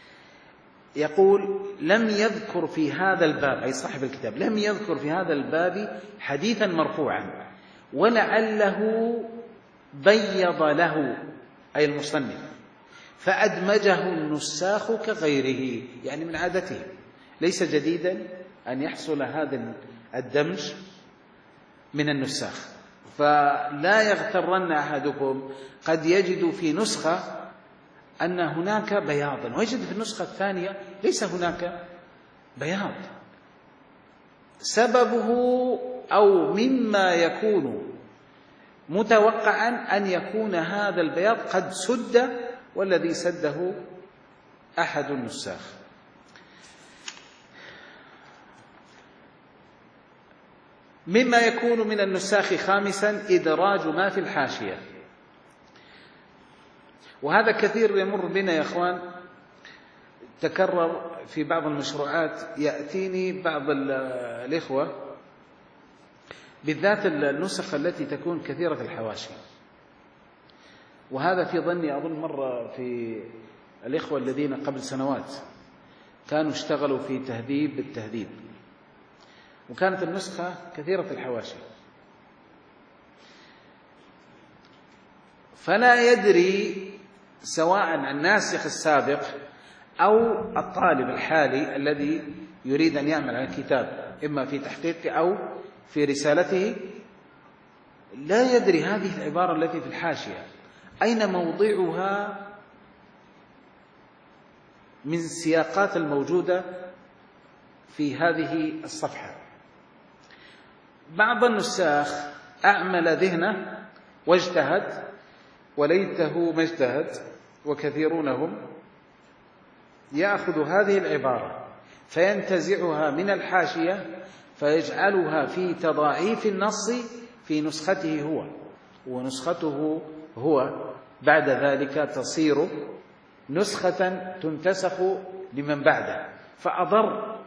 يقول: لم يذكر في هذا الباب، أي صاحب الكتاب لم يذكر في هذا الباب حديثا مرفوعا، ولعله بيض له، أي المصنف، فأدمجه النساخ كغيره، يعني من عادته ليس جديدا أن يحصل هذا الدمج من النساخ. فلا يغترن أحدكم، قد يجد في نسخة أن هناك بياضا ويجد في النسخة الثانية ليس هناك بياض، سببه أو مما يكون متوقعا أن يكون هذا البياض قد سد، والذي سده أحد النساخ. مما يكون من النساخ خامسا إدراج ما في الحاشية، وهذا كثير يمر بنا يا أخوان، تكرر في بعض المشروعات. يأتيني بعض الإخوة بالذات النسخ التي تكون كثيرة الحواشي، وهذا في ظني أظن مرة في الإخوة الذين قبل سنوات كانوا اشتغلوا في تهذيب التهذيب، وكانت النسخة كثيرة الحواشي، فلا يدري سواء الناسخ السابق أو الطالب الحالي الذي يريد أن يعمل على الكتاب إما في تحقيقه أو في رسالته، لا يدري هذه العبارة التي في الحاشية أين موضعها من السياقات الموجودة في هذه الصفحة. بعض النساخ أعمل ذهنه واجتهد، وليته ما اجتهد، وكثيرون هم يأخذ هذه العبارة فينتزعها من الحاشية فيجعلها في تضاعيف النص في نسخته هو، ونسخته هو بعد ذلك تصير نسخة تنتسخ لمن بعده فأضر.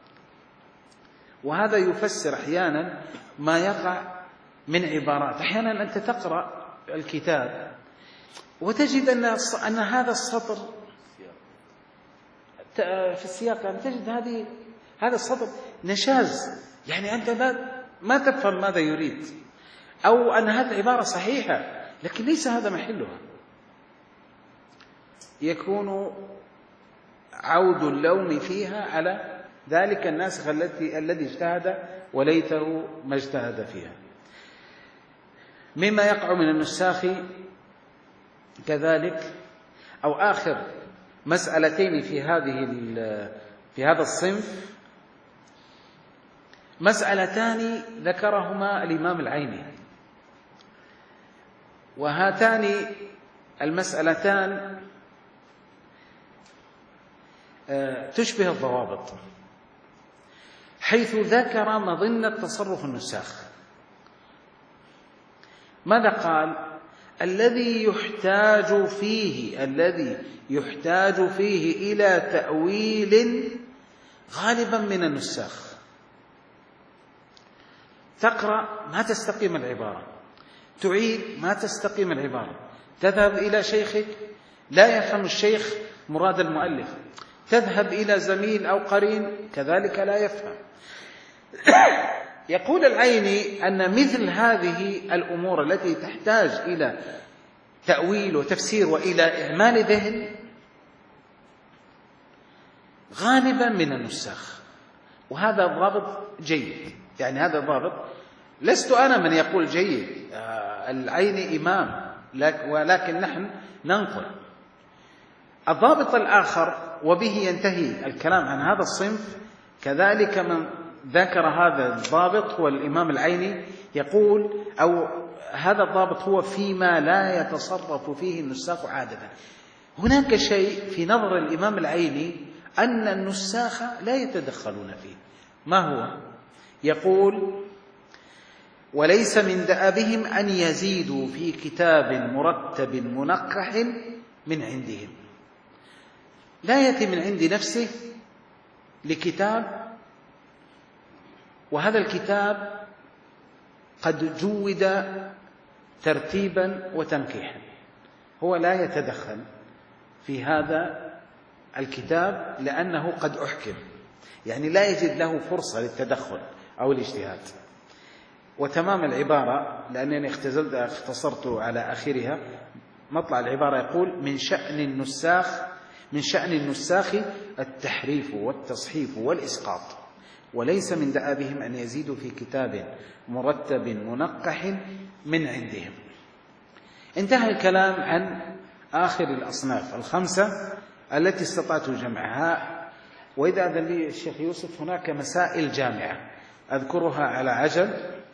وهذا يفسر أحيانا ما يقع من عبارات. أحيانا أنت تقرأ الكتاب وتجد أن هذا السطر في السياق، أن تجد هذا السطر نشاز، يعني أنت ما تفهم ماذا يريد، أو أن هذه العبارة صحيحة لكن ليس هذا محلها. يكون عود اللوم فيها على ذلك الناسخ الذي اجتهد وليته ما اجتهد فيها. مما يقع من النساخ كذلك، أو آخر مسألتين في هذا الصنف، مسألتان ذكرهما الإمام العيني، وهاتان المسألتان تشبه الضوابط، حيث ذكر مظنة تصرف النساخ. ماذا قال؟ الذي يحتاج فيه إلى تأويل غالبا من النساخ. تقرأ ما تستقيم العبارة، تعيد ما تستقيم العبارة، تذهب إلى شيخك لا يفهم الشيخ مراد المؤلف، تذهب إلى زميل أو قرين كذلك لا يفهم. يقول العيني أن مثل هذه الأمور التي تحتاج إلى تأويل وتفسير وإلى إعمال ذهن غالبا من النساخ، وهذا ضابط جيد. يعني هذا ضابط، لست أنا من يقول جيد، العيني إمام، ولكن نحن ننقل. الضابط الآخر، وبه ينتهي الكلام عن هذا الصنف، كذلك من ذكر هذا الضابط هو الإمام العيني، يقول أو هذا الضابط هو فيما لا يتصرف فيه النساخ عادة. هناك شيء في نظر الإمام العيني أن النساخ لا يتدخلون فيه. ما هو؟ يقول: وليس من دأبهم أن يزيدوا في كتاب مرتب منقح من عندهم. لا يأتي من عند نفسه لكتاب وهذا الكتاب قد جود ترتيبا وتنقيحا، هو لا يتدخل في هذا الكتاب لأنه قد أحكم، يعني لا يجد له فرصة للتدخل أو الاجتهاد. وتمام العبارة، لأنني اختصرت على آخرها، مطلع العبارة يقول: من شأن النساخ التحريف والتصحيف والإسقاط، وليس من دأبهم أن يزيدوا في كتاب مرتب منقح من عندهم. انتهى الكلام عن آخر الأصناف الخمسة التي استطعت جمعها. وإذا أذن لي الشيخ يوسف، هناك مسائل جامعة أذكرها على عجل،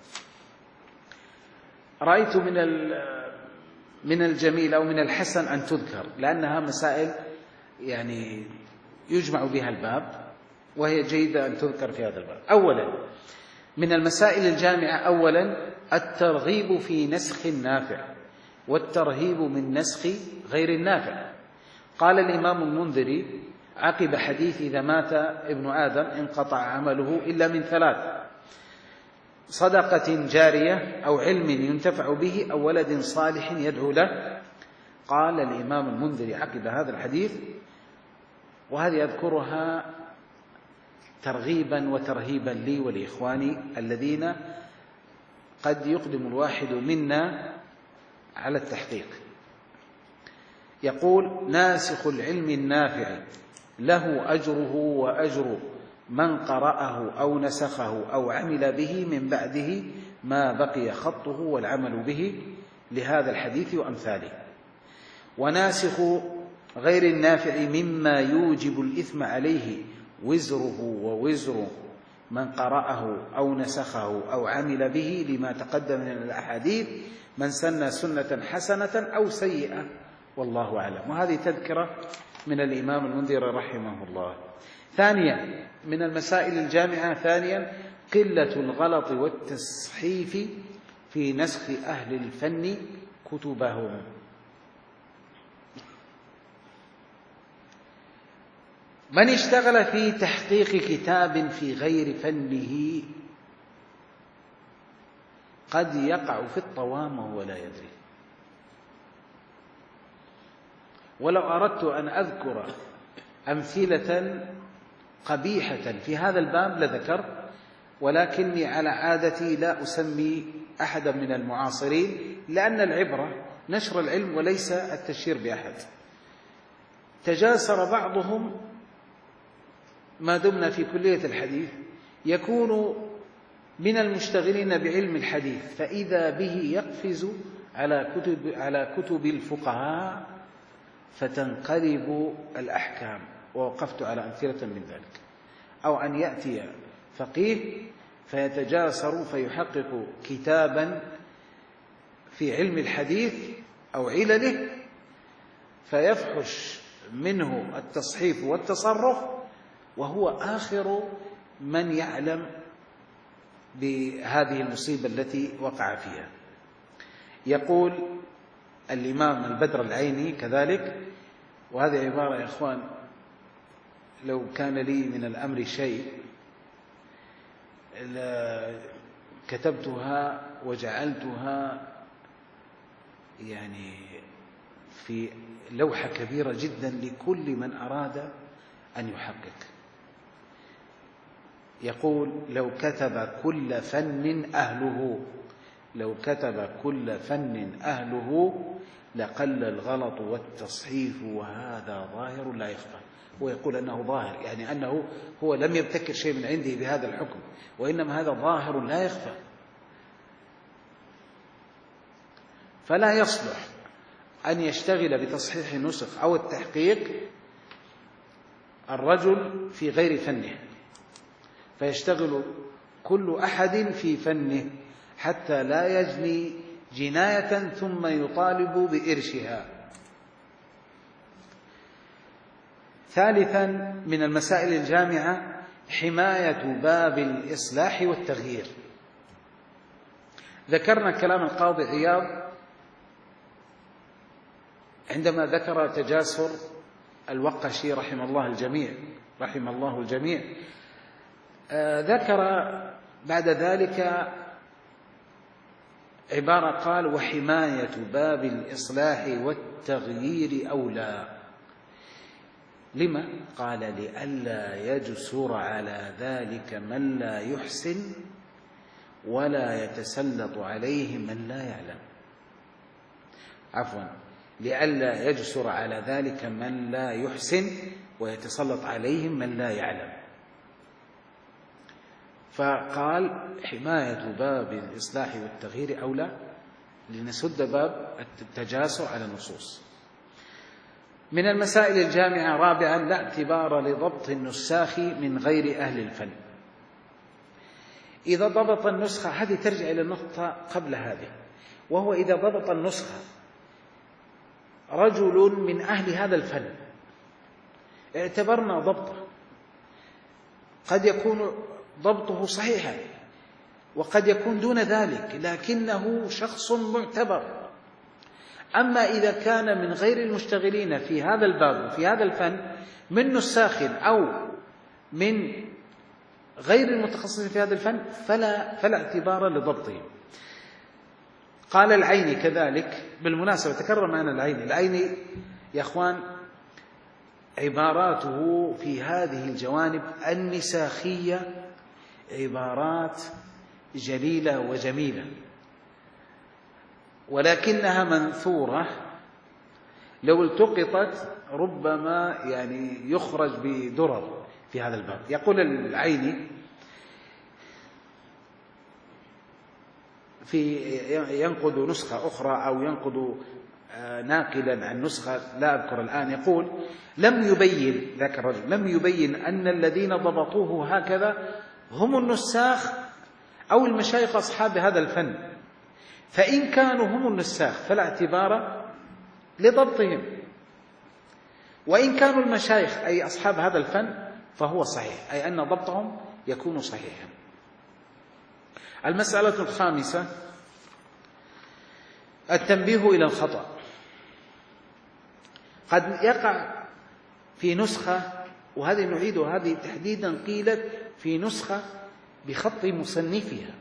رأيت من الجميل أو من الحسن أن تذكر، لأنها مسائل يعني يجمع بها الباب، وهي جيدة أن تذكر في هذا الباب. أولا من المسائل الجامعة، أولا الترغيب في نسخ النافع والترهيب من نسخ غير النافع. قال الإمام المنذري عقب حديث: إذا مات ابن آدم انقطع عمله إلا من ثلاث: صدقة جارية، أو علم ينتفع به، أو ولد صالح يدعو له. قال الإمام المنذري عقب هذا الحديث، وهذه أذكرها ترغيبا وترهيبا لي ولإخواني الذين قد يقدم الواحد منا على التحقيق. يقول: ناسخ العلم النافع له أجره وأجر من قرأه أو نسخه أو عمل به من بعده ما بقي خطه والعمل به، لهذا الحديث وأمثاله. وناسخ غير النافع مما يوجب الإثم عليه وزره ووزر من قرأه أو نسخه أو عمل به، لما تقدم من الأحاديث: من سن سنة حسنة أو سيئة والله أعلم. وهذه تذكرة من الإمام المنذري رحمه الله. ثانيا من المسائل الجامعة، ثانيا قلة الغلط والتصحيف في نسخ أهل الفن كتبهم. من اشتغل في تحقيق كتاب في غير فنه قد يقع في الطوام وهو لا يدري. ولو أردت أن أذكر أمثلة قبيحة في هذا الباب لذكرت، ولكني على عادتي لا أسمي أحدا من المعاصرين، لأن العبرة نشر العلم وليس التشهير بأحد. تجاسر بعضهم ما دمنا في كلية الحديث يكون من المشتغلين بعلم الحديث، فإذا به يقفز على كتب الفقهاء فتنقلب الأحكام، ووقفت على أمثلة من ذلك. أو أن يأتي فقيه فيتجاسر فيحقق كتابا في علم الحديث أو علله فيفحش منه التصحيف والتصرف، وهو آخر من يعلم بهذه المصيبة التي وقع فيها. يقول الإمام البدر العيني كذلك، وهذه عبارة يا إخوان لو كان لي من الأمر شيء كتبتها وجعلتها يعني في لوحة كبيرة جدا لكل من أراد أن يحقق. يقول: لو كتب كل فن أهله لقل الغلط والتصحيف، وهذا ظاهر لا يخفى. هو يقول أنه ظاهر، يعني أنه هو لم يبتكر شيء من عنده بهذا الحكم، وإنما هذا ظاهر لا يخفى. فلا يصلح أن يشتغل بتصحيح النسخ أو التحقيق الرجل في غير فنه، فيشتغل كل أحد في فنه حتى لا يجني جناية ثم يطالب بإرشها. ثالثا من المسائل الجامعة حماية باب الإصلاح والتغيير. ذكرنا كلام القاضي عياض عندما ذكر تجاسر الوقشي رحم الله الجميع. ذكر بعد ذلك عبارة قال: وحماية باب الإصلاح والتغيير أولى. لما؟ قال: لئلا يجسر على ذلك من لا يحسن ولا يتسلط عليه من لا يعلم. لئلا يجسر على ذلك من لا يحسن ويتسلط عليهم من لا يعلم. فقال: حماية باب الإصلاح والتغيير أولى، لنسد باب التجاسر على النصوص. من المسائل الجامعة رابعا لا اعتبار لضبط النساخ من غير أهل الفن. إذا ضبط النسخة، هذه ترجع إلى النقطة قبل هذه، وهو إذا ضبط النسخة رجل من أهل هذا الفن اعتبرنا ضبطه، قد يكون ضبطه صحيحا وقد يكون دون ذلك، لكنه شخص معتبر. أما إذا كان من غير المشتغلين في هذا الباب وفي هذا الفن من نساخ أو من غير المتخصصين في هذا الفن فلا اعتبار لضبطهم. قال العيني كذلك، بالمناسبة تكرر معنا العيني يا أخوان عباراته في هذه الجوانب النساخية عبارات جليلة وجميلة، ولكنها منثورة لو التقطت ربما يخرج بدرر في هذا الباب. يقول العيني ينقد نسخة أخرى أو ينقد ناقلا عن نسخة لا أذكر الآن، يقول: لم يبين أن الذين ضبطوه هكذا هم النساخ أو المشايخ أصحاب هذا الفن، فإن كانوا هم النساخ فلا اعتبار لضبطهم، وإن كانوا المشايخ أي أصحاب هذا الفن فهو صحيح، أي أن ضبطهم يكون صحيحا. المسألة الخامسة التنبيه إلى الخطأ. قد يقع في نسخة، وهذه نعيدها، هذه تحديدا قيلت في نسخة بخط مصنفها.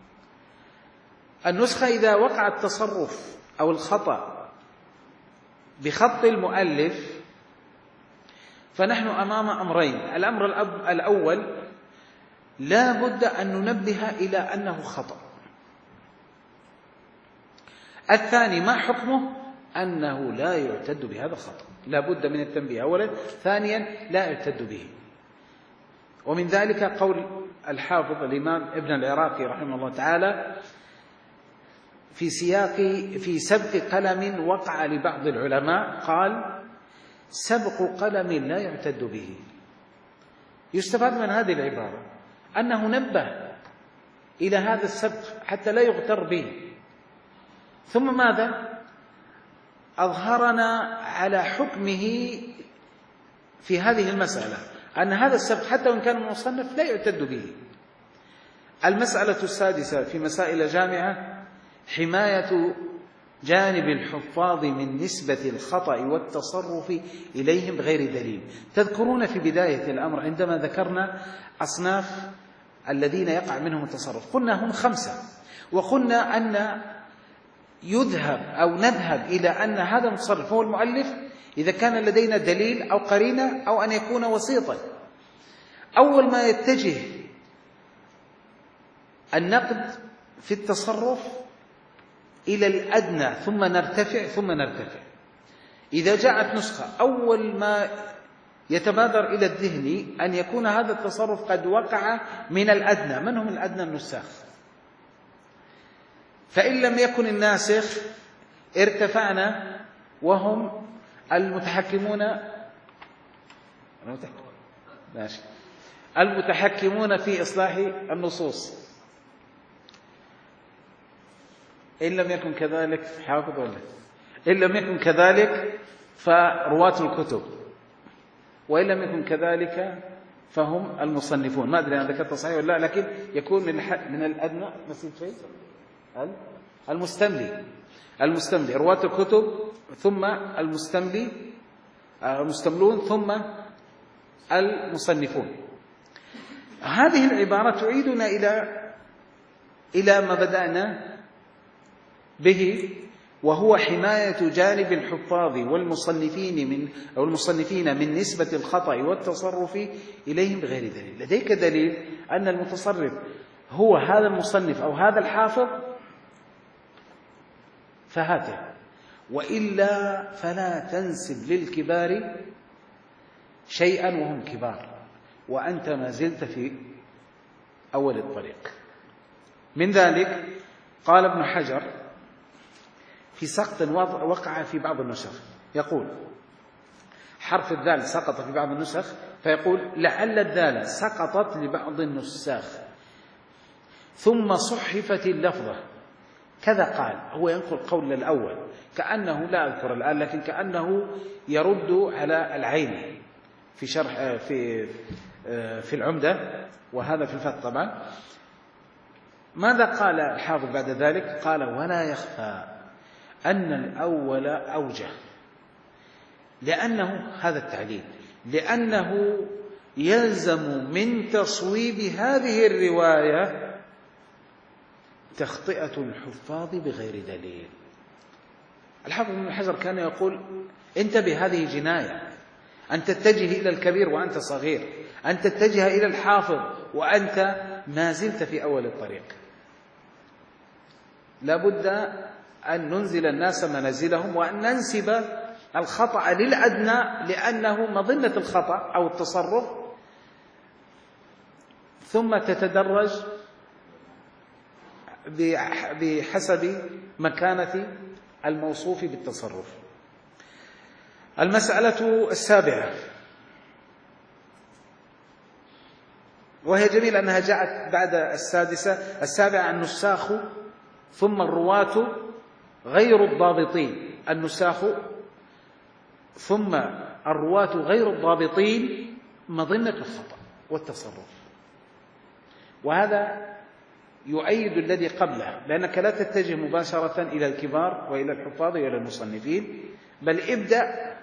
النسخة إذا وقع التصرف أو الخطأ بخط المؤلف فنحن أمام أمرين. الأمر الأول لا بد أن ننبه إلى أنه خطأ. الثاني ما حكمه؟ أنه لا يعتد بهذا الخطأ، لا بد من التنبيه أولا. ثانيا لا يعتد به. ومن ذلك قول الحافظ الإمام ابن العراقي رحمه الله تعالى في سبق قلم وقع لبعض العلماء، قال: سبق قلم لا يعتد به. يستفاد من هذه العبارة أنه نبه إلى هذا السبق حتى لا يغتر به. ثم ماذا؟ أظهرنا على حكمه في هذه المسألة، أن هذا السبق حتى وإن كان مصنف لا يعتد به. المسألة السادسة في مسائل جامعة حماية جانب الحفاظ من نسبة الخطأ والتصرف إليهم بغير دليل. تذكرون في بداية الأمر عندما ذكرنا أصناف الذين يقع منهم التصرف قلنا هم 5، وقلنا أن نذهب إلى أن هذا المتصرف هو المؤلف إذا كان لدينا دليل أو قرينة أو أن يكون وسيطا. أول ما يتجه النقد في التصرف إلى الأدنى ثم نرتفع ثم نرتفع. إذا جاءت نسخة أول ما يتبادر إلى الذهن أن يكون هذا التصرف قد وقع من الأدنى. من هم الأدنى؟ النساخ. فإن لم يكن الناسخ ارتفعنا، وهم المتحكمون في إصلاح النصوص. إن لم يكن كذلك حافظ ولا إن لم يكن كذلك فرواة الكتب، وإن لم يكن كذلك فهم المصنفون. ما أدري أنا ذكرت صحيح ولا لا، لكن يكون من الأدنى. نسيت شيء؟ المستملي رواة الكتب، ثم المستملون، ثم المصنفون. هذه العبارة تعيدنا إلى ما بدأنا به، وهو حماية جانب الحفاظ والمصنفين من نسبة الخطأ والتصرف إليهم بغير دليل. لديك دليل أن المتصرف هو هذا المصنف أو هذا الحافظ فهاته، وإلا فلا تنسب للكبار شيئا وهم كبار وأنت ما زلت في أول الطريق. من ذلك قال ابن حجر في سقط وقع في بعض النسخ، يقول حرف الذال سقط في بعض النسخ، فيقول لعل الذال سقطت لبعض النساخ ثم صحفت اللفظة كذا قال. هو ينقل قول الأول كأنه، لا أذكر الآن، لكن كأنه يرد على العيني في شرح في العمدة، وهذا في الفتح طبعا. ماذا قال الحافظ بعد ذلك؟ قال ولا يخفى أن الأول أوجه، لأنه هذا التعليل، لأنه يلزم من تصويب هذه الرواية تخطئة الحفاظ بغير دليل. الحافظ ابن حجر كان يقول انتبه، هذه جناية، أن تتجه إلى الكبير وأنت صغير، أن تتجه إلى الحافظ وأنت ما زلت في أول الطريق. لابد أن ننزل الناس منازلهم، وأن ننسب الخطأ للأدنى لأنه مظنة الخطأ أو التصرف، ثم تتدرج بحسب مكانة الموصوف بالتصرف. المسألة السابعة، وهي جميل أنها جاءت بعد السادسة. السابعة النساخ ثم الرواة غير الضابطين. النساخ ثم الرواة غير الضابطين مظنة الخطأ والتصرف، وهذا يؤيد الذي قبله، لأنك لا تتجه مباشرة إلى الكبار وإلى الحفاظ وإلى المصنفين، بل ابدأ.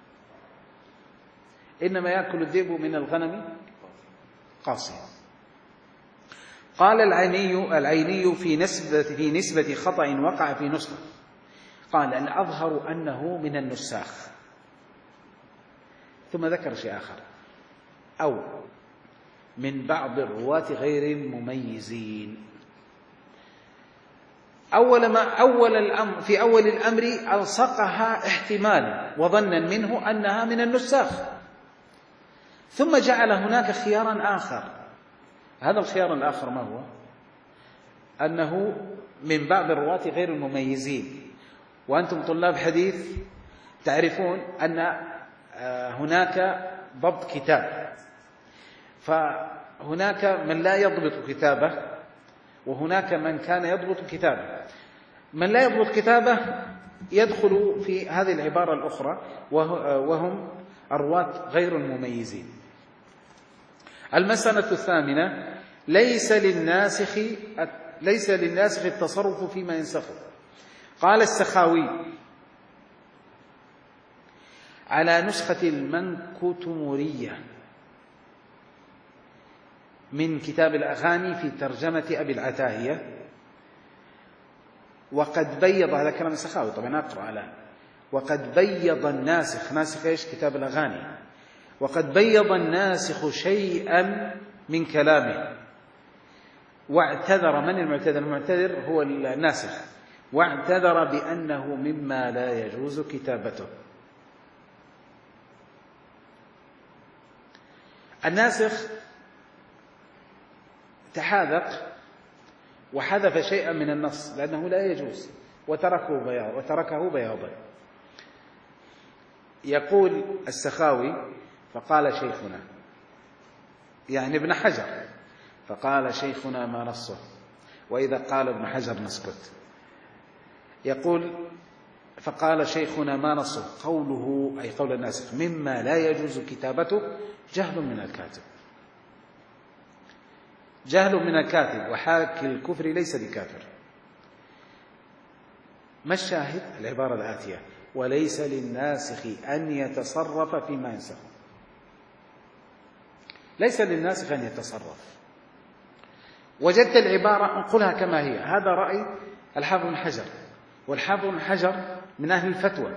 إنما يأكل الذئب من الغنم قاصيا. قال العيني في نسبة خطأ وقع في نسخة، قال الأظهر أنه من النساخ، ثم ذكر شيء آخر، أو من بعض الرواة غير المميزين. في أول الأمر ألصقها احتمالا وظنا منه أنها من النساخ، ثم جعل هناك خيارا آخر. هذا الخيار الآخر ما هو؟ أنه من بعض الرواة غير المميزين. وأنتم طلاب حديث تعرفون أن هناك ضبط كتاب، فهناك من لا يضبط كتابه، وهناك من كان يضبط كتابه. من لا يضبط كتابه يدخل في هذه العبارة الأخرى، وهم الرواة غير المميزين. المسألة الثامنة، ليس للناسخ التصرف فيما ينسخه. قال السخاوي على نسخة المنكتمورية من كتاب الأغاني في ترجمة أبي العتاهية، وقد بيض، هذا كلام السخاوي طبعا أقرأ على، وقد بيض الناسخ، ناسخ إيش؟ كتاب الأغاني. وقد بيض الناسخ شيئا من كلامه واعتذر. من المعتذر؟ المعتذر هو الناسخ. واعتذر بأنه مما لا يجوز كتابته. الناسخ تحاذق وحذف شيئا من النص لأنه لا يجوز وتركه بياضا. يقول السخاوي: فقال شيخنا، يعني ابن حجر، فقال شيخنا ما نصه، وإذا قال ابن حجر نسكت. يقول: فقال شيخنا ما نصه، قوله أي قول الناسخ مما لا يجوز كتابته جهل من الكاتب. جهل من الكاتب، وحاكي الكفر ليس بكافر. ما الشاهد؟ العبارة الآتية: وليس للناسخ أن يتصرف فيما ينسخ. ليس للناسخ أن يتصرف. وجدت العبارة أنقلها كما هي. هذا رأي الحافظ بن حجر، والحافظ بن حجر من أهل الفتوى،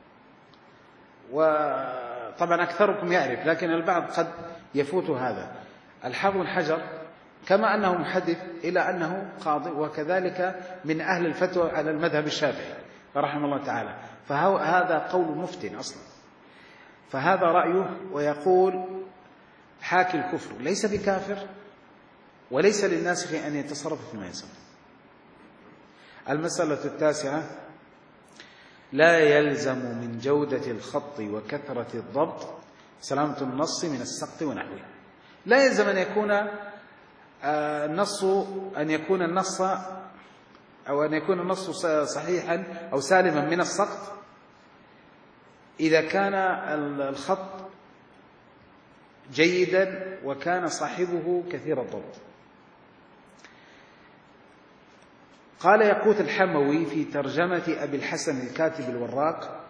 وطبعا أكثركم يعرف، لكن البعض قد يفوت هذا. الحافظ بن حجر كما أنه محدث إلى أنه قاضي، وكذلك من أهل الفتوى على المذهب الشافعي رحمه الله تعالى، فهذا قول مفتن أصلا. فهذا رأيه، ويقول حاكي الكفر ليس بكافر، وليس للناسخ أن يتصرف فيما يسمى. المسألة التاسعة: لا يلزم من جودة الخط وكثرة الضبط سلامة النص من السقط ونحوه. لا يلزم أن يكون النص صحيحا أو سالما من السقط إذا كان الخط جيدا وكان صاحبه كثير الضبط. قال يقوت الحموي في ترجمة أبي الحسن الكاتب الوراق،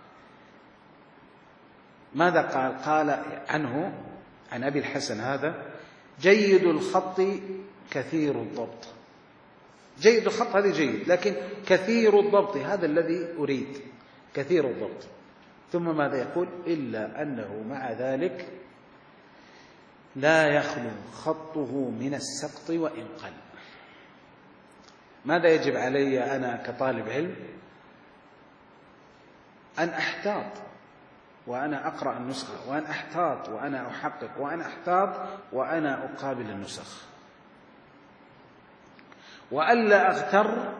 ماذا قال؟ قال عنه، عن أبي الحسن هذا: جيد الخط كثير الضبط. جيد الخط هذا جيد، لكن كثير الضبط هذا الذي أريد، كثير الضبط. ثم ماذا يقول؟ إلا أنه مع ذلك لا يخلو خطه من السقط وإن قل. ماذا يجب علي أنا كطالب علم؟ أن أحتاط وأنا أقرأ النسخة، وأن أحتاط وأنا أحقق، وأن أحتاط وأنا أقابل النسخ، وألا أغتر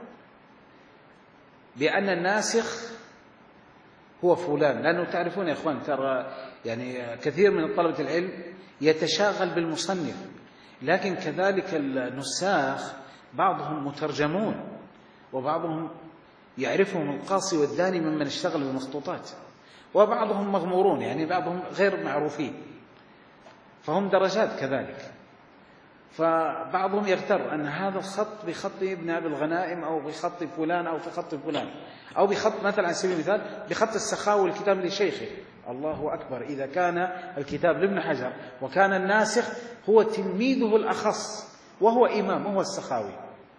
بأن الناسخ هو فلان. لأنه تعرفون يا إخوان، ترى يعني كثير من طلبة العلم يتشاغل بالمصنف، لكن كذلك النساخ بعضهم مترجمون، وبعضهم يعرفهم القاصي والداني ممن اشتغل بالمخطوطات، وبعضهم مغمورون، يعني بعضهم غير معروفين، فهم درجات كذلك. فبعضهم يغتر أن هذا الخط بخط ابن أبي الغنائم، أو بخط فلان، أو بخط فلان، أو بخط مثلا على سبيل المثال بخط السخاوي الكتاب لشيخه. الله أكبر إذا كان الكتاب لابن حجر وكان الناسخ هو تلميذه الأخص وهو إمام، وهو السخاوي،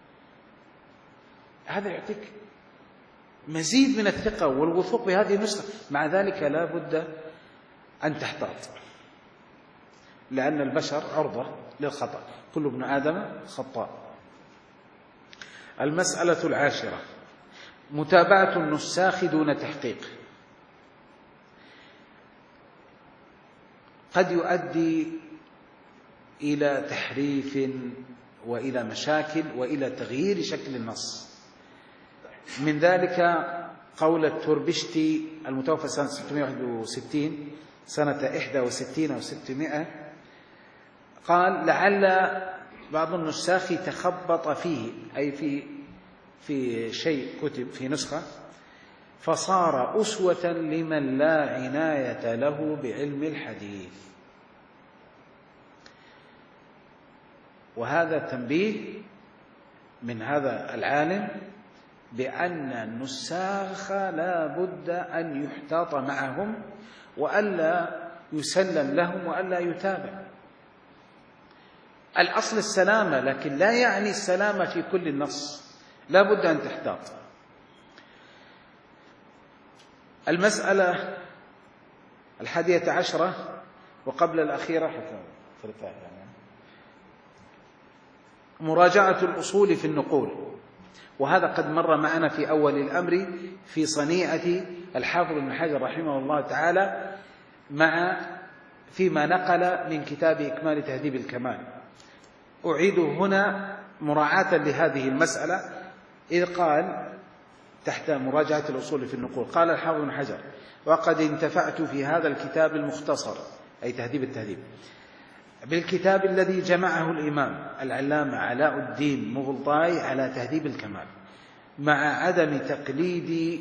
هذا يعطيك مزيد من الثقة والوثوق بهذه النسخة. مع ذلك لا بد أن تحتاط، لأن البشر عرضة للخطأ، كل ابن آدم خطاء. المسألة العاشرة: متابعة النساخ دون تحقيق. قد يؤدي إلى تحريف وإلى مشاكل وإلى تغيير شكل النص. من ذلك قول التربشتي المتوفى سنة 661 سنة 61 أو 600، قال: لعل بعض النساخ تخبط فيه، أي في شيء كتب في نسخة، فصار أسوة لمن لا عناية له بعلم الحديث. وهذا تنبيه من هذا العالم بأن النساخ لا بد أن يحتاط معهم، وألا يسلم لهم، وألا يتابع. الأصل السلامة، لكن لا يعني السلامة في كل النص، لا بد أن تحتاط. المسألة 11 وقبل الأخيرة، مراجعة الأصول في النقول، وهذا قد مر معنا في أول الأمر في صنيعة الحافظ ابن حجر رحمه الله تعالى فيما نقل من كتاب إكمال تهذيب الكمال. أعيد هنا مراعاة لهذه المسألة، إذ قال تحت مراجعة الأصول في النقول، قال الحافظ ابن حجر: وقد انتفعت في هذا الكتاب المختصر، أي تهذيب التهذيب، بالكتاب الذي جمعه الإمام العلامة علاء الدين مغلطاي على تهذيب الكمال، مع عدم تقليدي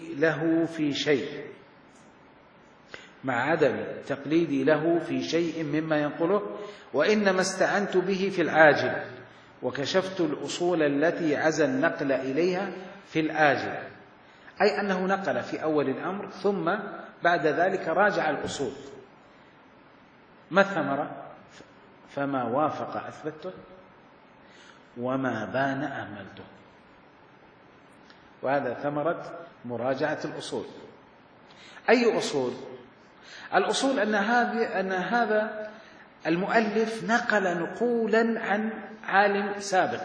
له في شيء مما ينقله، وإنما استعنت به في العاجل، وكشفت الأصول التي عزى النقل إليها في الآجل، أي أنه نقل في أول الأمر ثم بعد ذلك راجع الأصول. ما الثمرة؟ فما وافق أثبته، وما بان أهملته. وهذا ثمرة مراجعة الأصول. أي أصول؟ الأصول أن هذا المؤلف نقل نقولا عن عالم سابق،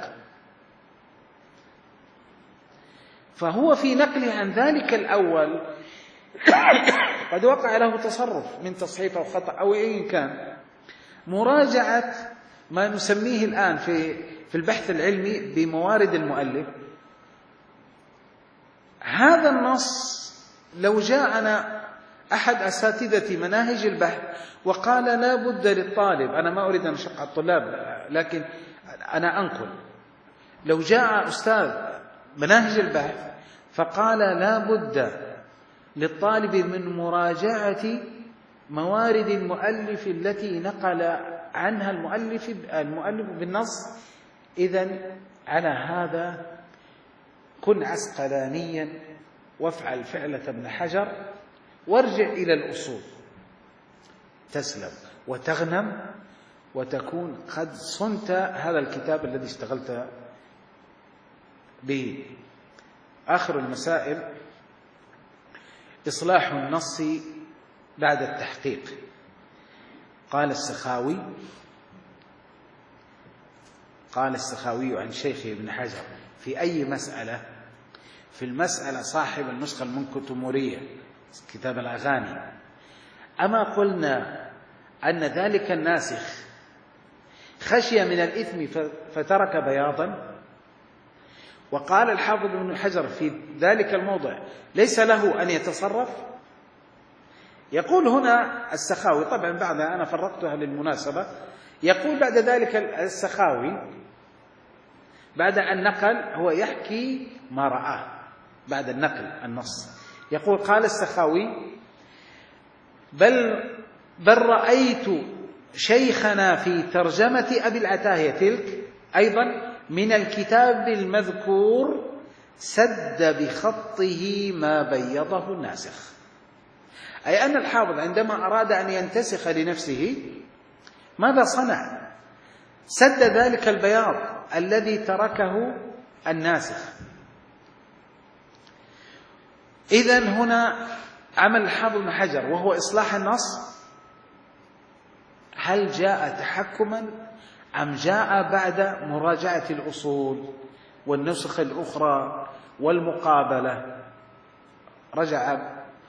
فهو في نقله عن ذلك الأول قد وقع له تصرف من تصحيف أو خطأ أو أي كان. مراجعة ما نسميه الآن في البحث العلمي بموارد المؤلف، هذا النص لو جاءنا أحد أساتذة مناهج البحث وقال لا بد للطالب، أنا ما أريد أن أشق على الطلاب لكن أنا أنقل، لو جاء أستاذ مناهج البحث فقال لا بد للطالب من مراجعة موارد المؤلف التي نقل عنها المؤلف بالنص، إذن على هذا كن عسقلانيا وافعل فعلة ابن حجر وارجع إلى الأصول، تسلم وتغنم وتكون قد صنت هذا الكتاب الذي اشتغلت به. آخر المسائل إصلاح النص بعد التحقيق. قال السخاوي عن شيخه ابن حجر في أي مسألة؟ في المسألة صاحب النسخة المنكتمورية كتاب الأغاني: أما قلنا أن ذلك الناسخ خشي من الإثم فترك بياضا؟ وقال الحافظ ابن حجر في ذلك الموضع: ليس له أن يتصرف. يقول هنا السخاوي، طبعا بعدها أنا فرقتها للمناسبة، يقول بعد ذلك السخاوي بعد أن نقل، هو يحكي ما رآه بعد النقل النص، يقول: قال السخاوي: بل رأيت شيخنا في ترجمة أبي العتاهية تلك أيضا من الكتاب المذكور سد بخطه ما بيضه الناسخ. أي أن الحافظ عندما أراد أن ينتسخ لنفسه ماذا صنع؟ سد ذلك البياض الذي تركه الناسخ. إذن هنا عمل الحافظ ابن حجر وهو إصلاح النص، هل جاء تحكما أم جاء بعد مراجعة الأصول والنسخ الأخرى والمقابلة؟ رجع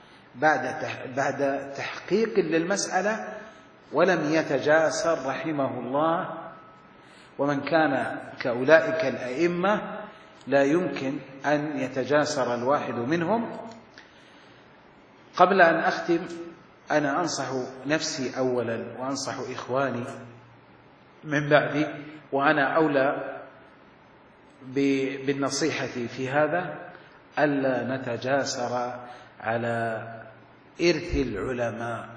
بعد تحقيق للمسألة ولم يتجاسر رحمه الله. ومن كان كأولئك الأئمة لا يمكن أن يتجاسر الواحد منهم. قبل أن أختم أنا أنصح نفسي أولا وأنصح إخواني من بعدي، وأنا أولى بالنصيحة في هذا، ألا نتجاسر على إرث العلماء.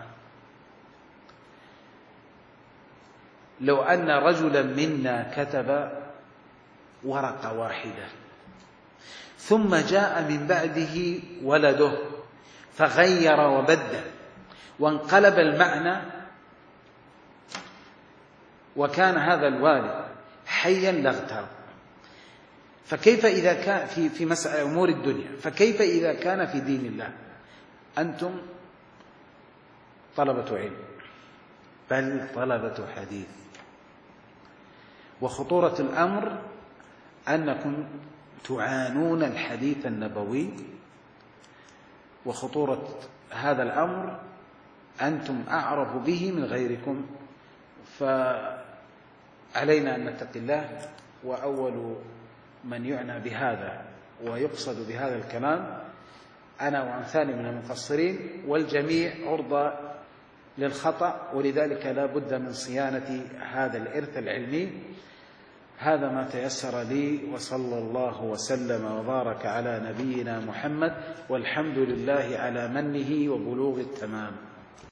لو أن رجلا منا كتب ورقة واحدة ثم جاء من بعده ولده فغير وبدل وانقلب المعنى، وكان هذا الوالد حيا لاغترب، فكيف إذا كان في مسألة أمور الدنيا، فكيف إذا كان في دين الله؟ أنتم طلبة علم بل طلبة حديث، وخطورة الأمر أنكم تعانون الحديث النبوي وخطورة هذا الأمر أنتم أعرف به من غيركم، فعلينا أن نتقي الله. وأول من يعنى بهذا ويقصد بهذا الكلام أنا وأمثالي من المقصرين، والجميع عرضة للخطأ، ولذلك لا بد من صيانة هذا الإرث العلمي. هذا ما تيسر لي، وصلى الله وسلم وبارك على نبينا محمد، والحمد لله على منه وبلوغ التمام.